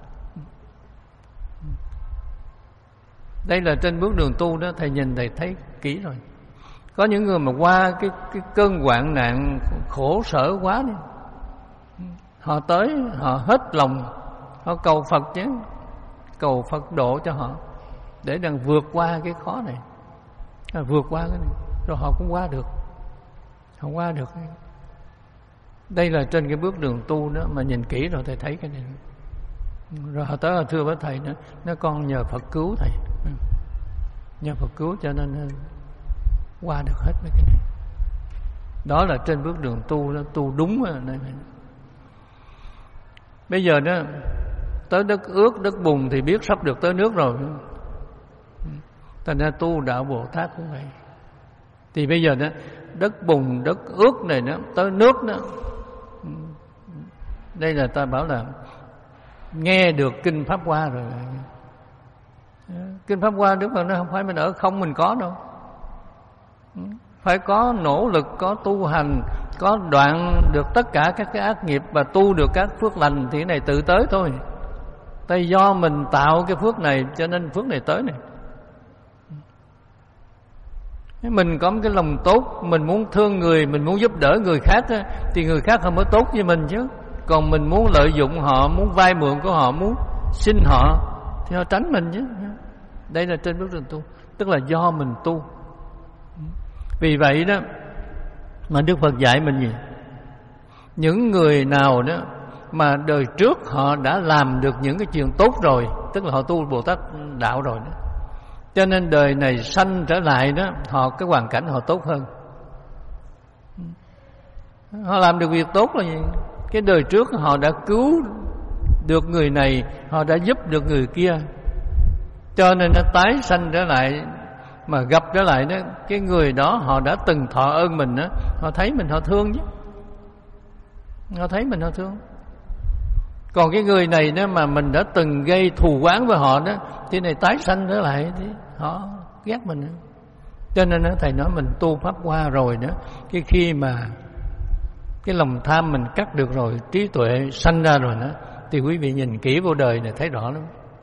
Đây là trên bước đường tu đó, thầy nhìn thầy thấy kỹ rồi. Có những người mà qua cái, cái cơn hoạn nạn khổ sở quá đi, họ tới, họ hết lòng, họ cầu Phật chứ, cầu Phật độ cho họ, để đang vượt qua cái khó này, vượt qua cái này, rồi họ cũng qua được, họ qua được. Đây là trên cái bước đường tu đó, mà nhìn kỹ rồi thầy thấy cái này. Rồi họ tới họ thưa với thầy nữa, nói con nhờ Phật cứu thầy, nhờ Phật cứu cho nên qua được hết mấy cái này. Đó là trên bước đường tu đó, tu đúng rồi. Bây giờ đó tới đất ướt đất bùn thì biết sắp được tới nước rồi. Thành ra tu đạo Bồ Tát cũng vậy. Thì bây giờ đó đất bùn đất ướt này đó, tới nước đó, đây là ta bảo là nghe được kinh Pháp Hoa rồi. Kinh Pháp Hoa Đức Phật nói không phải mình ở không mình có đâu, phải có nỗ lực, có tu hành, có đoạn được tất cả các cái ác nghiệp và tu được các phước lành, thì cái này tự tới thôi. Tại do mình tạo cái phước này cho nên phước này tới này. Mình có một cái lòng tốt, mình muốn thương người, mình muốn giúp đỡ người khác á, thì người khác không mới tốt với mình chứ. Còn mình muốn lợi dụng họ, muốn vay mượn của họ, muốn xin họ, thì họ tránh mình chứ. Đây là trên bước đường tu, tức là do mình tu. Vì vậy đó mà Đức Phật dạy mình gì? Những người nào đó mà đời trước họ đã làm được những cái chuyện tốt rồi, tức là họ tu Bồ Tát đạo rồi đó, cho nên đời này sanh trở lại đó, họ cái hoàn cảnh họ tốt hơn. Họ làm được việc tốt là gì? Cái đời trước họ đã cứu được người này, họ đã giúp được người kia, Cho nên nó tái sanh trở lại, mà gặp trở lại đó, cái người đó họ đã từng thọ ơn mình đó, họ thấy mình họ thương chứ, họ thấy mình họ thương. Còn cái người này đó mà mình đã từng gây thù oán với họ đó, thì này tái sanh trở lại thì họ ghét mình nữa. Cho nên đó, thầy nói mình tu pháp qua rồi đó, cái khi mà cái lòng tham mình cắt được rồi, trí tuệ sanh ra rồi đó, thì quý vị nhìn kỹ vô đời này thấy rõ lắm.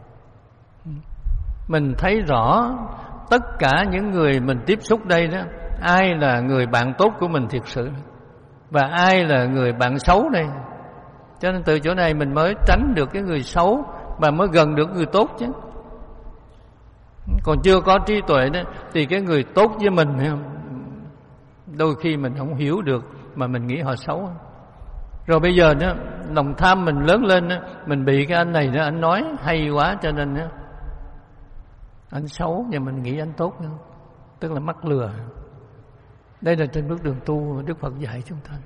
Mình thấy rõ tất cả những người mình tiếp xúc đây đó, ai là người bạn tốt của mình thiệt sự, và ai là người bạn xấu đây. Cho nên từ chỗ này mình mới tránh được cái người xấu, và mới gần được người tốt chứ. Còn chưa có trí tuệ đó, thì cái người tốt với mình đôi khi mình không hiểu được, mà mình nghĩ họ xấu. Rồi bây giờ đó, lòng tham mình lớn lên đó, mình bị cái anh này đó, anh nói hay quá cho nên đó, anh xấu, nhưng mình nghĩ anh tốt nữa. Tức là mắc lừa. Đây là trên bước đường tu Đức Phật dạy chúng ta.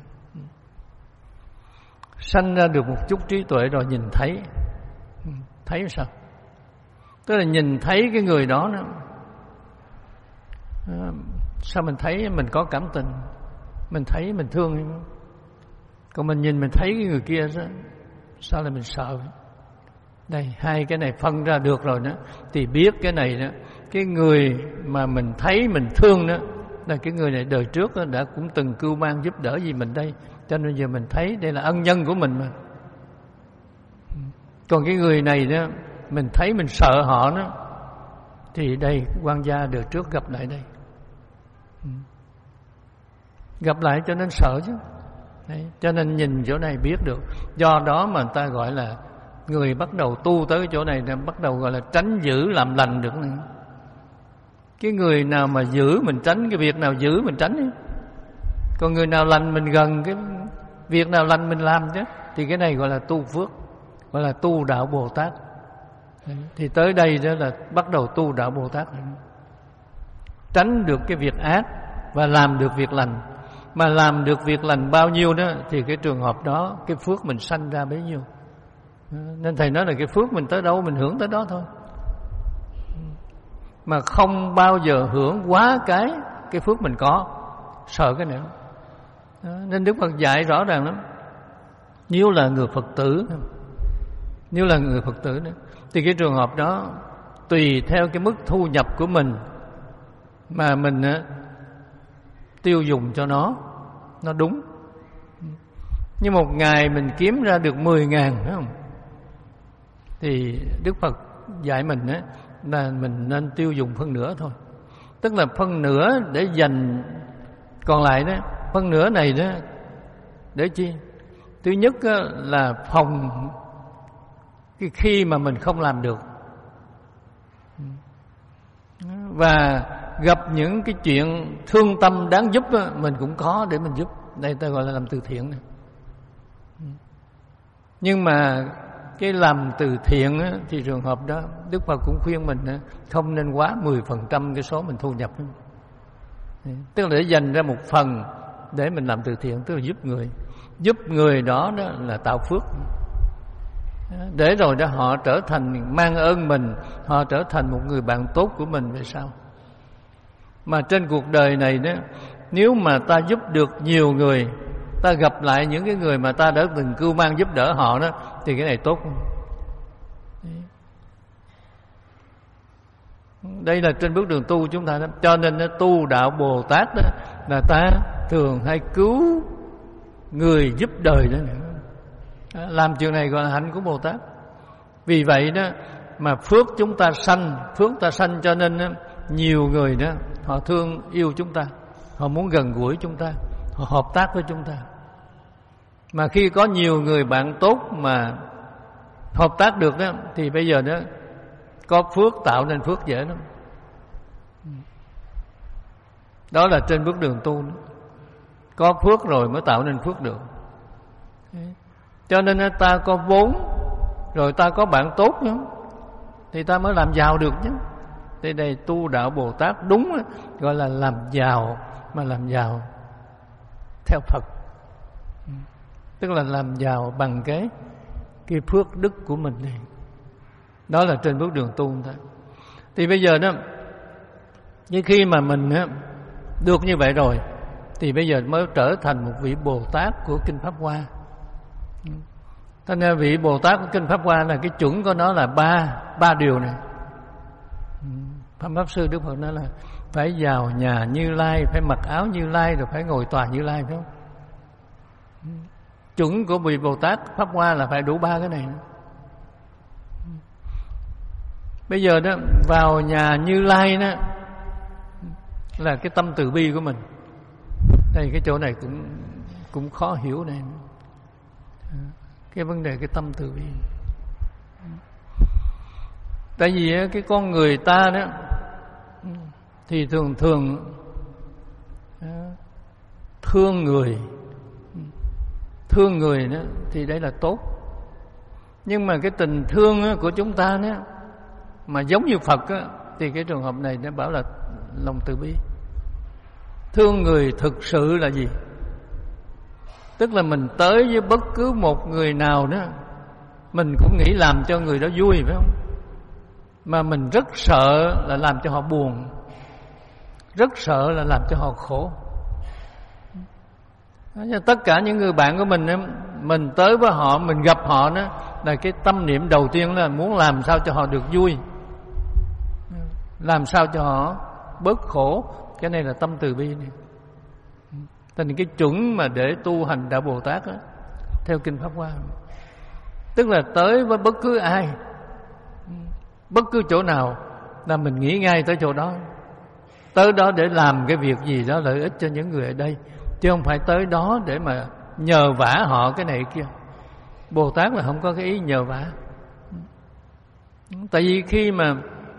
Sanh ra được một chút trí tuệ rồi nhìn thấy. Thấy sao? Tức là nhìn thấy cái người đó, đó. Sao mình thấy mình có cảm tình, mình thấy mình thương. Còn mình nhìn mình thấy cái người kia đó, sao là mình sợ? Đây, hai cái này phân ra được rồi đó, thì biết cái này đó, cái người mà mình thấy mình thương đó, là cái người này đời trước đó, đã cũng từng cưu mang giúp đỡ gì mình đây, cho nên giờ mình thấy đây là ân nhân của mình mà. Còn cái người này đó, mình thấy mình sợ họ đó, thì đây quan gia đời trước gặp lại đây, gặp lại cho nên sợ chứ. Đấy, cho nên nhìn chỗ này biết được. Do đó mà người ta gọi là người bắt đầu tu tới cái chỗ này là bắt đầu gọi là tránh giữ làm lành được nữa. Cái người nào mà giữ mình tránh, cái việc nào giữ mình tránh ấy. Còn người nào lành mình gần, cái việc nào lành mình làm chứ. Thì cái này gọi là tu phước, gọi là tu đạo Bồ Tát. Đấy, thì tới đây đó là bắt đầu tu đạo Bồ Tát. Tránh được cái việc ác và làm được việc lành. Mà làm được việc lành bao nhiêu đó, thì cái trường hợp đó cái phước mình sanh ra bấy nhiêu. Nên thầy nói là cái phước mình tới đâu mình hưởng tới đó thôi, mà không bao giờ hưởng quá cái cái phước mình có, sợ cái nữa. Nên Đức Phật dạy rõ ràng lắm. Nếu là người Phật tử, nếu là người Phật tử đó, thì cái trường hợp đó tùy theo cái mức thu nhập của mình mà mình tiêu dùng cho nó nó đúng. Nhưng một ngày mình kiếm ra được mười ngàn, phải không? Thì Đức Phật dạy mình á, là mình nên tiêu dùng phân nửa thôi. Tức là phân nửa để dành, còn lại đó, phân nửa này đó để chi? Thứ nhất á, là phòng cái khi mà mình không làm được, và gặp những cái chuyện thương tâm đáng giúp á, mình cũng có để mình giúp. Đây ta gọi là làm từ thiện này. Nhưng mà cái làm từ thiện á, thì trường hợp đó Đức Phật cũng khuyên mình á, không nên quá mười phần trăm cái số mình thu nhập. Tức là để dành ra một phần để mình làm từ thiện, tức là giúp người. Giúp người đó, đó là tạo phước. Để rồi đó họ trở thành mang ơn mình, họ trở thành một người bạn tốt của mình về sau. Mà trên cuộc đời này đó, nếu mà ta giúp được nhiều người, ta gặp lại những cái người mà ta đã từng cưu mang giúp đỡ họ đó, thì cái này tốt. Đây là trên bước đường tu chúng ta đó. Cho nên tu đạo Bồ Tát đó, là ta thường hay cứu người giúp đời đó nữa. Làm chuyện này gọi là hạnh của Bồ Tát. Vì vậy đó mà phước chúng ta sanh, phước ta sanh cho nên đó, nhiều người đó họ thương yêu chúng ta, họ muốn gần gũi chúng ta, họ hợp tác với chúng ta. Mà khi có nhiều người bạn tốt mà hợp tác được đó, thì bây giờ đó có phước tạo nên phước dễ lắm. Đó là trên bước đường tu đó. Có phước rồi mới tạo nên phước được. Cho nên ta có vốn rồi ta có bạn tốt nữa, thì ta mới làm giàu được chứ. Thế đây tu đạo Bồ Tát đúng gọi là làm giàu, mà làm giàu theo Phật. Tức là làm giàu bằng cái cái phước đức của mình này. Đó là trên bước đường tu ta. Thì bây giờ đó, như khi mà mình được như vậy rồi, thì bây giờ mới trở thành một vị Bồ Tát của Kinh Pháp Hoa. Thế nên vị Bồ Tát của Kinh Pháp Hoa là cái chuẩn của nó là ba ba điều này. Pháp Pháp Sư Đức Phật nói là phải vào nhà Như Lai, phải mặc áo Như Lai, rồi phải ngồi tòa Như Lai, phải không? Chuẩn của vị Bồ Tát Pháp Hoa là phải đủ ba cái này. Bây giờ đó, vào nhà Như Lai đó là cái tâm từ bi của mình. Đây cái chỗ này cũng cũng khó hiểu này. Cái vấn đề cái tâm từ bi. Tại vì cái con người ta đó thì thường thường thương người, thương người đó thì đấy là tốt. Nhưng mà cái tình thương của chúng ta đó mà giống như Phật đó, thì cái trường hợp này nó bảo là lòng từ bi. Thương người thực sự là gì? Tức là mình tới với bất cứ một người nào đó, mình cũng nghĩ làm cho người đó vui, phải không? Mà mình rất sợ là làm cho họ buồn, rất sợ là làm cho họ khổ. Tất cả những người bạn của mình, mình tới với họ, mình gặp họ đó, là cái tâm niệm đầu tiên là muốn làm sao cho họ được vui, làm sao cho họ bớt khổ. Cái này là tâm từ bi này. Thành cái chuẩn mà để tu hành đạo Bồ Tát đó, theo Kinh Pháp Hoa, tức là tới với bất cứ ai, bất cứ chỗ nào là mình nghĩ ngay tới chỗ đó. Tới đó để làm cái việc gì đó lợi ích cho những người ở đây, chứ không phải tới đó để mà nhờ vả họ cái này kia. Bồ Tát là không có cái ý nhờ vả. Tại vì khi mà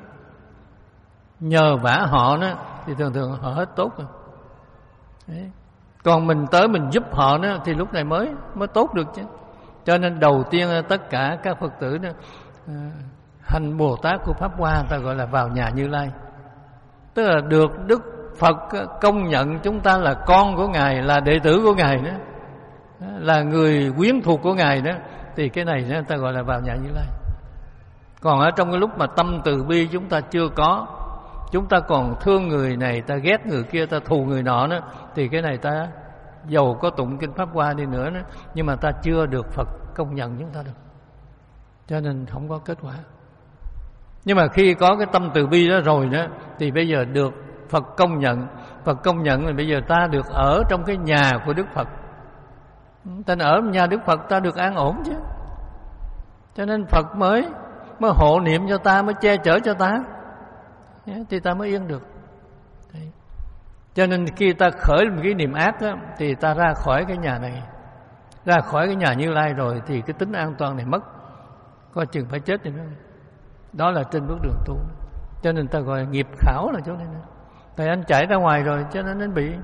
nhờ vả họ đó thì thường thường họ hết tốt rồi. Đấy. Còn mình tới mình giúp họ đó thì lúc này mới mới tốt được chứ. Cho nên đầu tiên tất cả các Phật tử đó, hành Bồ Tát của Pháp Hoa ta gọi là vào nhà Như Lai. Tức là được Đức Phật công nhận chúng ta là con của Ngài, là đệ tử của Ngài đó, là người quyến thuộc của Ngài đó, thì cái này đó ta gọi là vào nhà Như Lai. Còn ở trong cái lúc mà tâm từ bi chúng ta chưa có, chúng ta còn thương người này, ta ghét người kia, ta thù người nọ đó, thì cái này ta dầu có tụng Kinh Pháp Hoa đi nữa đó, nhưng mà ta chưa được Phật công nhận chúng ta được, cho nên không có kết quả. Nhưng mà khi có cái tâm từ bi đó rồi đó, thì bây giờ được Phật công nhận. Phật công nhận thì bây giờ ta được ở trong cái nhà của Đức Phật. Ta ở nhà Đức Phật ta được an ổn chứ. Cho nên Phật mới mới hộ niệm cho ta, mới che chở cho ta, thì ta mới yên được. Đấy. Cho nên khi ta khởi một cái niệm ác đó, thì ta ra khỏi cái nhà này, ra khỏi cái nhà Như Lai rồi, thì cái tính an toàn này mất, coi chừng phải chết rồi. Đó là trên bước đường tu. Cho nên ta gọi là nghiệp khảo là chỗ này nữa. Tại anh chạy ra ngoài rồi cho nên anh bị.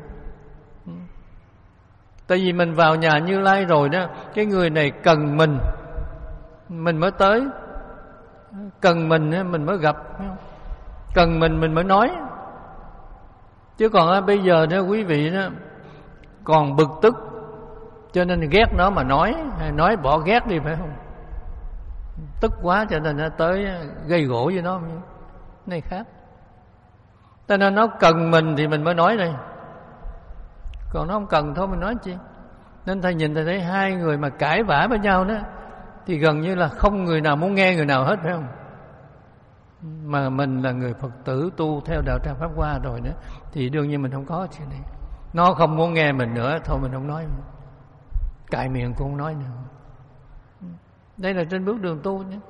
Tại vì mình vào nhà Như Lai rồi đó, cái người này cần mình, mình mới tới. Cần mình mình mới gặp, cần mình mình mới nói. Chứ còn bây giờ đó quý vị đó còn bực tức, cho nên ghét nó mà nói, nói bỏ ghét đi, phải không? Tức quá cho nên nó tới gây gỗ với nó. Này khác. Cho nên nó cần mình thì mình mới nói đây, còn nó không cần thôi mình nói chi. Nên thầy nhìn thầy thấy hai người mà cãi vã với nhau đó, thì gần như là không người nào muốn nghe người nào hết, phải không? Mà mình là người Phật tử tu theo đạo tràng Pháp Hoa rồi nữa, thì đương nhiên mình không có chuyện này. Nó không muốn nghe mình nữa, thôi mình không nói nữa. Cài miệng cũng không nói nữa. Đây là trên bước đường tu nhé.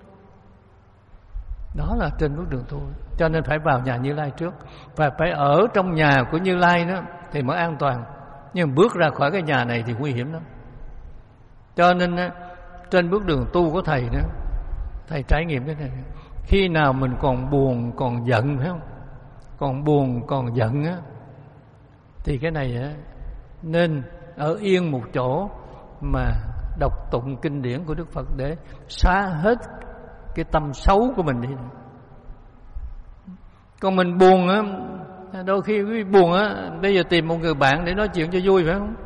Đó là trên bước đường tu. Cho nên phải vào nhà Như Lai trước, và phải ở trong nhà của Như Lai đó thì mới an toàn. Nhưng bước ra khỏi cái nhà này thì nguy hiểm lắm. Cho nên trên bước đường tu của thầy đó, thầy trải nghiệm cái này. Khi nào mình còn buồn, còn giận, phải không? Còn buồn, còn giận á, thì cái này á, nên ở yên một chỗ mà đọc tụng kinh điển của Đức Phật để xóa hết cái tâm xấu của mình đi. Còn mình buồn á, đôi khi quý vị buồn á, bây giờ tìm một người bạn để nói chuyện cho vui, phải không?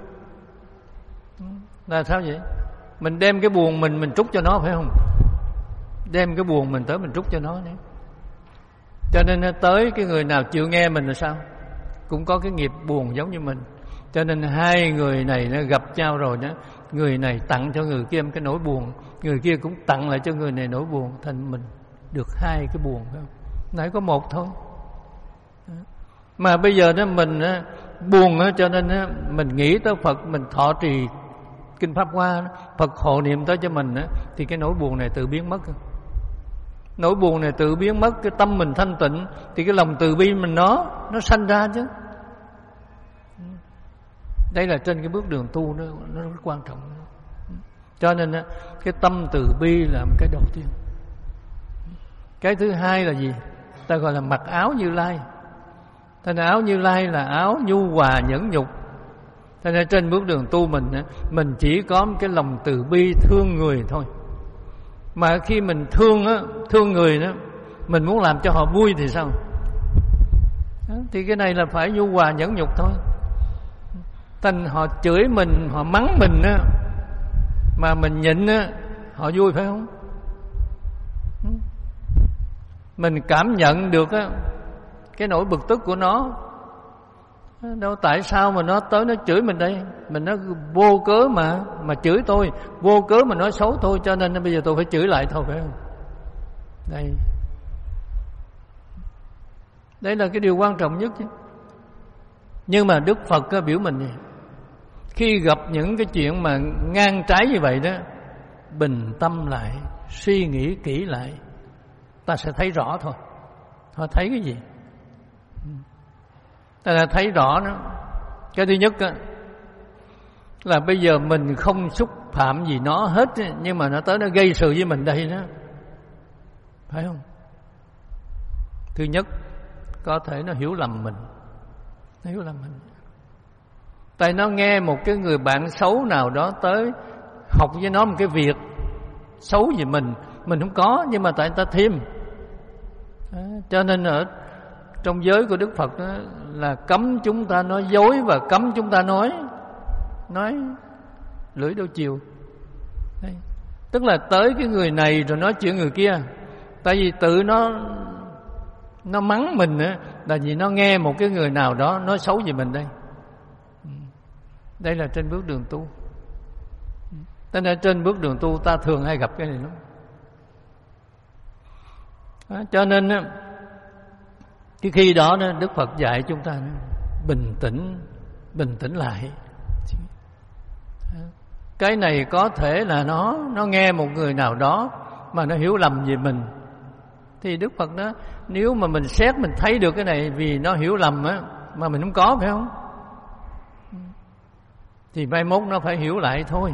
Là sao vậy? Mình đem cái buồn mình mình trút cho nó, phải không? Đem cái buồn mình tới mình trút cho nó đấy. Cho nên tới cái người nào chịu nghe mình là sao? Cũng có cái nghiệp buồn giống như mình. Cho nên hai người này nó gặp nhau rồi đó, người này tặng cho người kia một cái nỗi buồn, người kia cũng tặng lại cho người này nỗi buồn, thành mình được hai cái buồn, phải không? Nãy có một thôi. Mà bây giờ đó mình buồn đó, cho nên mình nghĩ tới Phật, mình thọ trì kinh Pháp Hoa, Phật hộ niệm tới cho mình đó, thì cái nỗi buồn này tự biến mất. Nỗi buồn này tự biến mất, cái tâm mình thanh tịnh thì cái lòng từ bi mình nó nó sanh ra chứ. Đây là trên cái bước đường tu nó, nó rất quan trọng. Cho nên cái tâm từ bi là một cái đầu tiên. Cái thứ hai là gì? Ta gọi là mặc áo Như Lai. Thành áo Như Lai là áo nhu hòa nhẫn nhục. Thành ra trên bước đường tu mình mình chỉ có một cái lòng từ bi thương người thôi. Mà khi mình thương á, thương người đó, mình muốn làm cho họ vui thì sao? Thì cái này là phải nhu hòa nhẫn nhục thôi. Thành họ chửi mình, họ mắng mình á, mà mình nhịn á, họ vui phải không? Mình cảm nhận được á, cái nỗi bực tức của nó. Đâu tại sao mà nó tới nó chửi mình đây? Mình nó vô cớ mà mà chửi tôi, vô cớ mà nói xấu tôi, cho nên bây giờ tôi phải chửi lại thôi, phải không? Đây, đây là cái điều quan trọng nhất chứ. Nhưng mà Đức Phật biểu mình này, khi gặp những cái chuyện mà ngang trái như vậy đó, bình tâm lại, suy nghĩ kỹ lại, ta sẽ thấy rõ thôi. Họ thấy cái gì? Ta đã thấy rõ đó. Cái thứ nhất á, là bây giờ mình không xúc phạm gì nó hết, nhưng mà nó tới nó gây sự với mình đây đó, phải không? Thứ nhất, có thể nó hiểu lầm mình, nó hiểu lầm mình. Tại nó nghe một cái người bạn xấu nào đó tới học với nó một cái việc xấu về mình, mình không có, nhưng mà tại người ta thêm. Đó, cho nên ở trong giới của Đức Phật đó là cấm chúng ta nói dối và cấm chúng ta nói nói lưỡi đôi chiều. Đây. Tức là tới cái người này rồi nói chuyện người kia. Tại vì tự nó nó mắng mình nữa, là vì nó nghe một cái người nào đó nói xấu về mình đây. Đây là trên bước đường tu. Thế nên trên bước đường tu ta thường hay gặp cái này lắm. Đó, cho nên cái khi đó Đức Phật dạy chúng ta bình tĩnh, bình tĩnh lại. Cái này có thể là nó nó nghe một người nào đó mà nó hiểu lầm về mình, thì Đức Phật đó, nếu mà mình xét mình thấy được cái này vì nó hiểu lầm á, mà mình không có, phải không? Thì mai mốt nó phải hiểu lại thôi.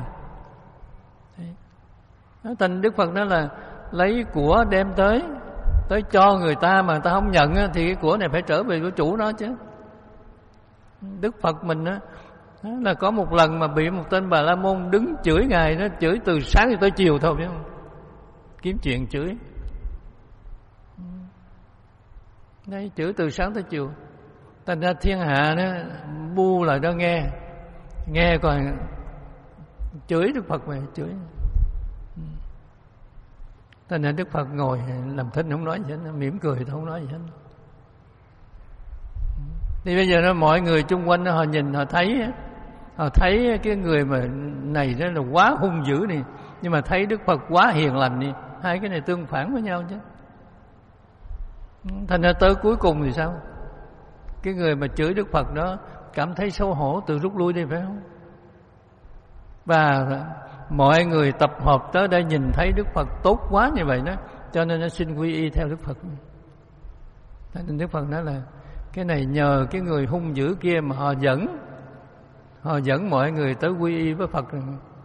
Thành Đức Phật đó là lấy của đem tới tới cho người ta mà người ta không nhận á, thì cái của này phải trở về của chủ nó chứ. Đức Phật mình á, là có một lần mà bị một tên Bà La Môn đứng chửi Ngài, nó chửi từ sáng tới chiều thôi, phải không? Kiếm chuyện chửi. Đây, chửi từ sáng tới chiều. Thành ra thiên hạ nó bu lại đó nghe, nghe còn chửi Đức Phật mà chửi. Thành ra Đức Phật ngồi làm thinh không nói gì hết, mỉm cười thôi, không nói gì hết. Thì bây giờ nó mọi người chung quanh họ nhìn họ thấy, họ thấy cái người mà này đó là quá hung dữ này, nhưng mà thấy Đức Phật quá hiền lành đi, hai cái này tương phản với nhau chứ. Thành ra tới cuối cùng thì sao? Cái người mà chửi Đức Phật đó cảm thấy xấu hổ, tự rút lui đi, phải không? Và mọi người tập hợp tới đây nhìn thấy Đức Phật tốt quá như vậy đó, cho nên nó xin quy y theo Đức Phật. Nên Đức Phật nói là cái này nhờ cái người hung dữ kia mà họ dẫn, họ dẫn mọi người tới quy y với Phật rồi.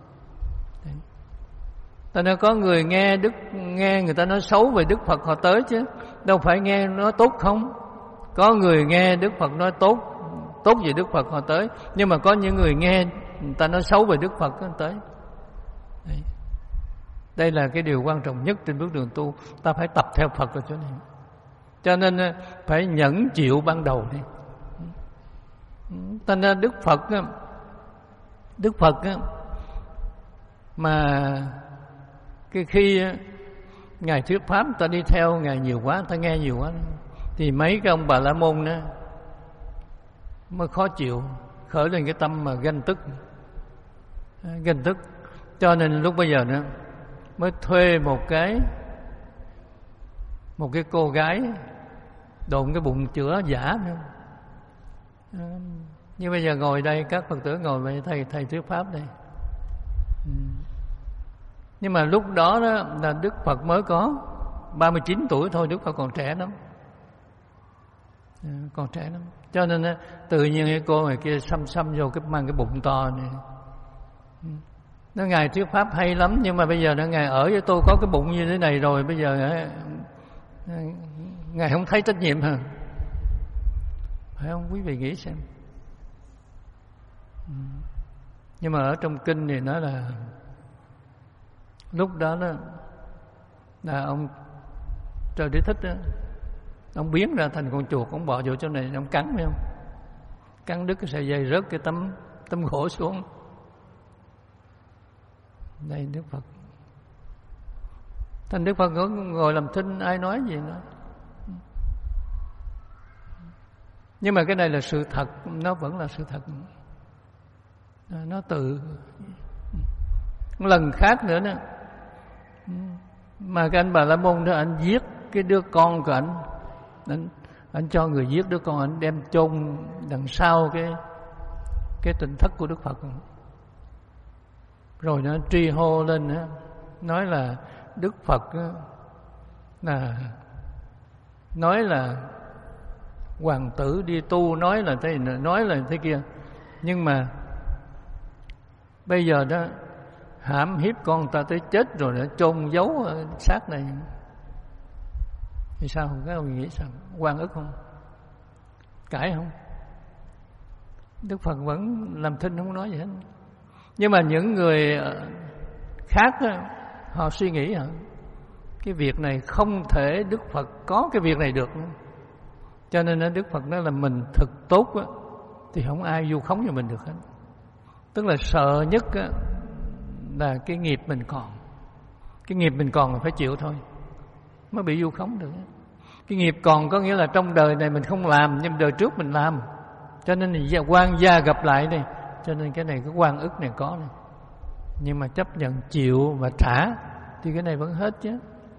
Tại nên có người nghe Đức nghe người ta nói xấu về Đức Phật họ tới chứ, đâu phải nghe nói tốt không? Có người nghe Đức Phật nói tốt tốt về Đức Phật họ tới, nhưng mà có những người nghe người ta nói xấu về Đức Phật họ tới. Đây. Đây là cái điều quan trọng nhất trên bước đường tu, ta phải tập theo Phật ở chỗ này. Cho nên phải nhẫn chịu ban đầu đi. Thành ra Đức Phật Đức Phật mà cái khi Ngài thuyết pháp ta đi theo Ngài nhiều quá, ta nghe nhiều quá, thì mấy cái ông Bà La Môn đó mới khó chịu, khởi lên cái tâm mà ganh tức, ganh tức. Cho nên lúc bây giờ nữa mới thuê một cái một cái cô gái độn cái bụng chữa giả nữa. Như bây giờ ngồi đây, các Phật tử ngồi vậy, thầy thầy thuyết pháp đây. Nhưng mà lúc đó, đó là Đức Phật mới có ba mươi chín tuổi thôi, Đức Phật còn trẻ lắm, còn trẻ lắm. Cho nên đó, tự nhiên cái cô này kia xăm xăm vô cái mang cái bụng to này. Nó Ngài thuyết pháp hay lắm, nhưng mà bây giờ nó Ngài ở với tôi có cái bụng như thế này rồi, bây giờ Ngài không thấy trách nhiệm hả? Phải không quý vị nghĩ xem? Nhưng mà ở trong kinh thì nói là lúc đó đó là ông Trời Đế Thích đó, ông biến ra thành con chuột, ông bò vô chỗ này, ông cắn phải không? Cắn đứt cái sợi dây, rớt cái tấm tấm gỗ xuống. Đây Đức Phật. Thành Đức Phật ngồi làm thinh, ai nói gì nữa. Nhưng mà cái này là sự thật, nó vẫn là sự thật. Nó tự. Lần khác nữa đó, mà cái anh Bà La Môn đó, anh giết cái đứa con của anh, anh, anh cho người giết đứa con, anh đem chôn đằng sau cái cái tỉnh thất của Đức Phật. Rồi nó tri hô lên đó, nói là Đức Phật đó, là nói là hoàng tử đi tu, nói là thế, nói là thế kia. Nhưng mà bây giờ đó hãm hiếp con ta tới chết rồi, đã chôn giấu xác này thì sao? Các ông nghĩ sao? Oan ức không? Cãi không? Đức Phật vẫn làm thinh, không nói gì hết. Nhưng mà những người khác đó, họ suy nghĩ hả? Cái việc này không thể Đức Phật có cái việc này được. Cho nên Đức Phật nói là mình thực tốt đó, thì không ai vu khống cho mình được hết. Tức là sợ nhất đó, là cái nghiệp mình còn. Cái nghiệp mình còn là phải chịu thôi, mới bị vu khống được. Cái nghiệp còn có nghĩa là trong đời này mình không làm, nhưng đời trước mình làm. Cho nên thì quan gia gặp lại đây. Cho nên cái này, cái oan ức này có này. Nhưng mà chấp nhận chịu và trả thì cái này vẫn hết chứ.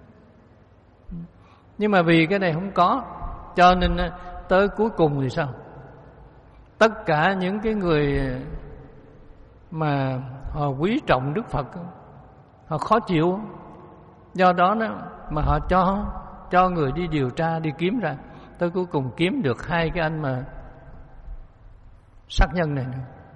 Nhưng mà vì cái này không có, cho nên tới cuối cùng thì sao? Tất cả những cái người mà họ quý trọng Đức Phật, họ khó chịu. Do đó đó mà họ cho cho người đi điều tra, đi kiếm ra. Tới cuối cùng kiếm được hai cái anh mà sát nhân này.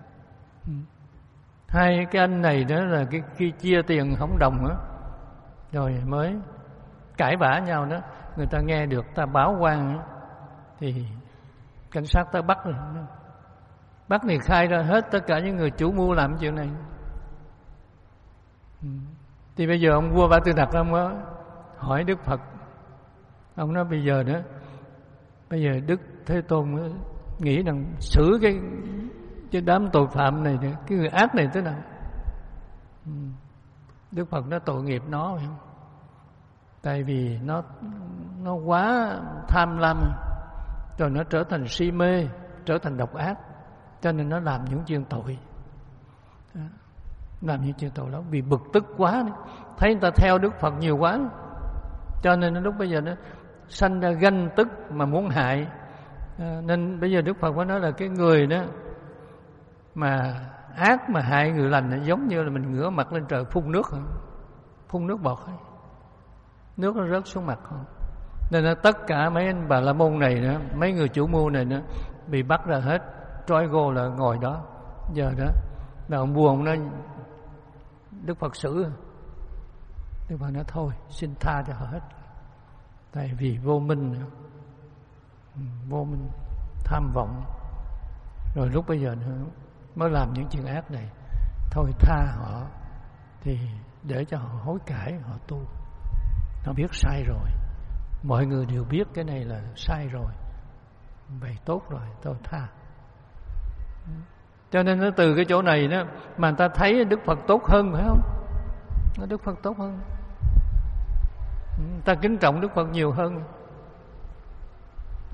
Hai cái anh này đó là cái khi chia tiền không đồng đó, rồi mới cãi vã nhau đó. Người ta nghe được, ta báo quan đó, thì cảnh sát tới bắt rồi. Bắt thì khai ra hết tất cả những người chủ mưu làm chuyện này. Thì bây giờ ông vua Ba Tư Đặc ông đó, hỏi Đức Phật. Ông nói bây giờ đó, bây giờ Đức Thế Tôn nghĩ rằng xử cái cái đám tội phạm này, cái người ác này thế nào? Đức Phật nói tội nghiệp nó, phải không? Tại vì nó nó quá tham lam, rồi nó trở thành si mê, trở thành độc ác, cho nên nó làm những chuyện tội. Làm những chuyện tội đó vì bực tức quá, thấy người ta theo Đức Phật nhiều quá, cho nên lúc bây giờ nó sanh ra ganh tức mà muốn hại. À, nên bây giờ Đức Phật mới nói là cái người đó mà ác mà hại người lành nó giống như là mình ngửa mặt lên trời phun nước, phun nước bọt ấy. Nước nó rớt xuống mặt không. Nên là tất cả mấy anh Bà La Môn này nữa, mấy người chủ mưu này nữa bị bắt ra hết, trói gô là ngồi đó. Giờ đó là ông vua ông nói Đức Phật xử. Đức Phật nói thôi xin tha cho họ hết. Tại vì vô minh, vô minh, tham vọng. Rồi lúc bây giờ nữa mới làm những chuyện ác này. Thôi tha họ, thì để cho họ hối cải, họ tu. Họ biết sai rồi, mọi người đều biết cái này là sai rồi, vậy tốt rồi, tôi tha. Cho nên nó từ cái chỗ này đó mà người ta thấy Đức Phật tốt hơn, phải không? Đức Phật tốt hơn, người ta kính trọng Đức Phật nhiều hơn.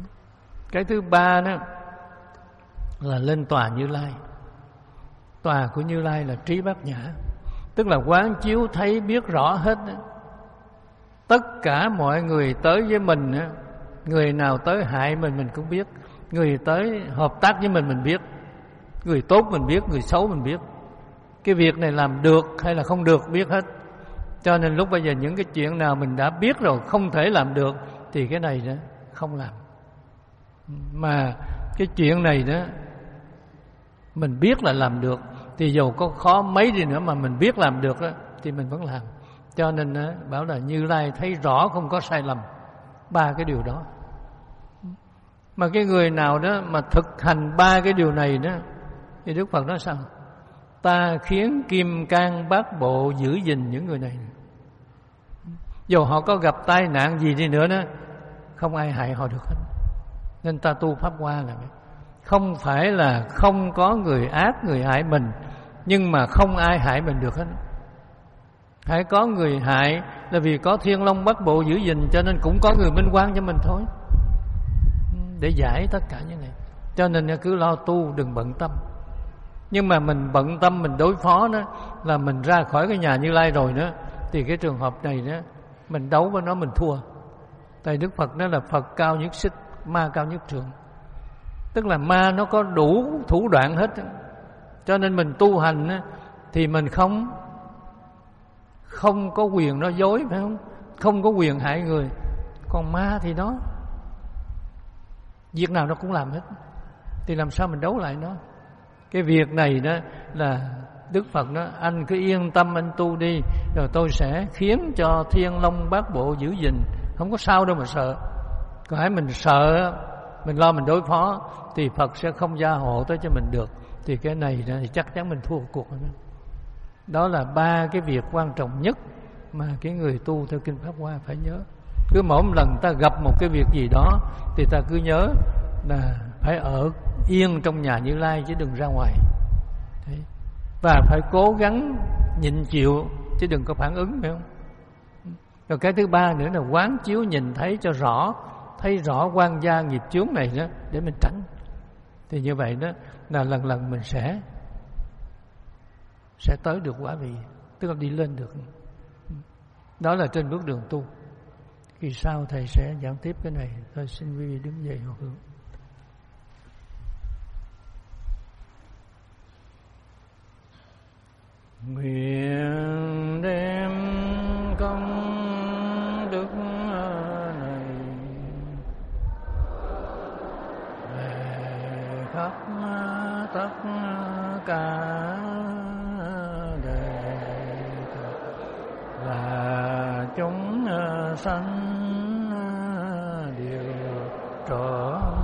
Cái thứ ba đó là lên tòa Như Lai. Tòa của Như Lai là trí bát nhã, tức là quán chiếu thấy biết rõ hết đó. Tất cả mọi người tới với mình đó, người nào tới hại mình mình cũng biết, người tới hợp tác với mình mình biết, người tốt mình biết, người xấu mình biết. Cái việc này làm được hay là không được biết hết. Cho nên lúc bây giờ những cái chuyện nào mình đã biết rồi không thể làm được thì cái này đó không làm. Mà cái chuyện này đó mình biết là làm được thì dù có khó mấy đi nữa mà mình biết làm được đó, thì mình vẫn làm. Cho nên đó, bảo là Như Lai thấy rõ không có sai lầm. Ba cái điều đó. Mà cái người nào đó mà thực hành ba cái điều này đó thì Đức Phật nói sao? Ta khiến kim cang bát bộ giữ gìn những người này. Dù họ có gặp tai nạn gì đi nữa đó, không ai hại họ được hết. Nên ta tu Pháp Hoa là vậy. Không phải là không có người ác, người hại mình, nhưng mà không ai hại mình được hết. Hãy có người hại là vì có Thiên Long Bát Bộ giữ gìn, cho nên cũng có người minh quang cho mình thôi, để giải tất cả những này. Cho nên cứ lo tu, đừng bận tâm. Nhưng mà mình bận tâm, mình đối phó đó là mình ra khỏi cái nhà Như Lai rồi đó, thì cái trường hợp này đó mình đấu với nó mình thua. Tại Đức Phật nói là Phật cao nhất xích, ma cao nhất trượng. Tức là ma nó có đủ thủ đoạn hết. Cho nên mình tu hành á, thì mình không Không có quyền nói dối, phải không? Không có quyền hại người. Còn ma thì nó việc nào nó cũng làm hết, thì làm sao mình đấu lại nó? Cái việc này đó là Đức Phật nói anh cứ yên tâm anh tu đi, rồi tôi sẽ khiến cho Thiên Long Bát Bộ giữ gìn, không có sao đâu mà sợ. Còn hãy mình sợ, mình lo mình đối phó thì Phật sẽ không gia hộ tới cho mình được. Thì cái này đó, thì chắc chắn mình thua cuộc rồi. Đó là ba cái việc quan trọng nhất mà cái người tu theo Kinh Pháp Hoa phải nhớ. Cứ mỗi một lần ta gặp một cái việc gì đó thì ta cứ nhớ là phải ở yên trong nhà Như Lai chứ đừng ra ngoài. Đấy. Và phải cố gắng nhịn chịu chứ đừng có phản ứng, phải không? Rồi cái thứ ba nữa là quán chiếu nhìn thấy cho rõ, thấy rõ quan gia nghiệp chướng này đó để mình tránh. Thì như vậy đó là lần lần mình sẽ sẽ tới được quả vị, tức là đi lên được. Đó là trên bước đường tu. Kỳ sau thầy sẽ giảng tiếp cái này. Thôi xin quý vị đứng dậy hồi hướng. Nguyện đem công đức này về khắp tất cả là chúng sanh đều trở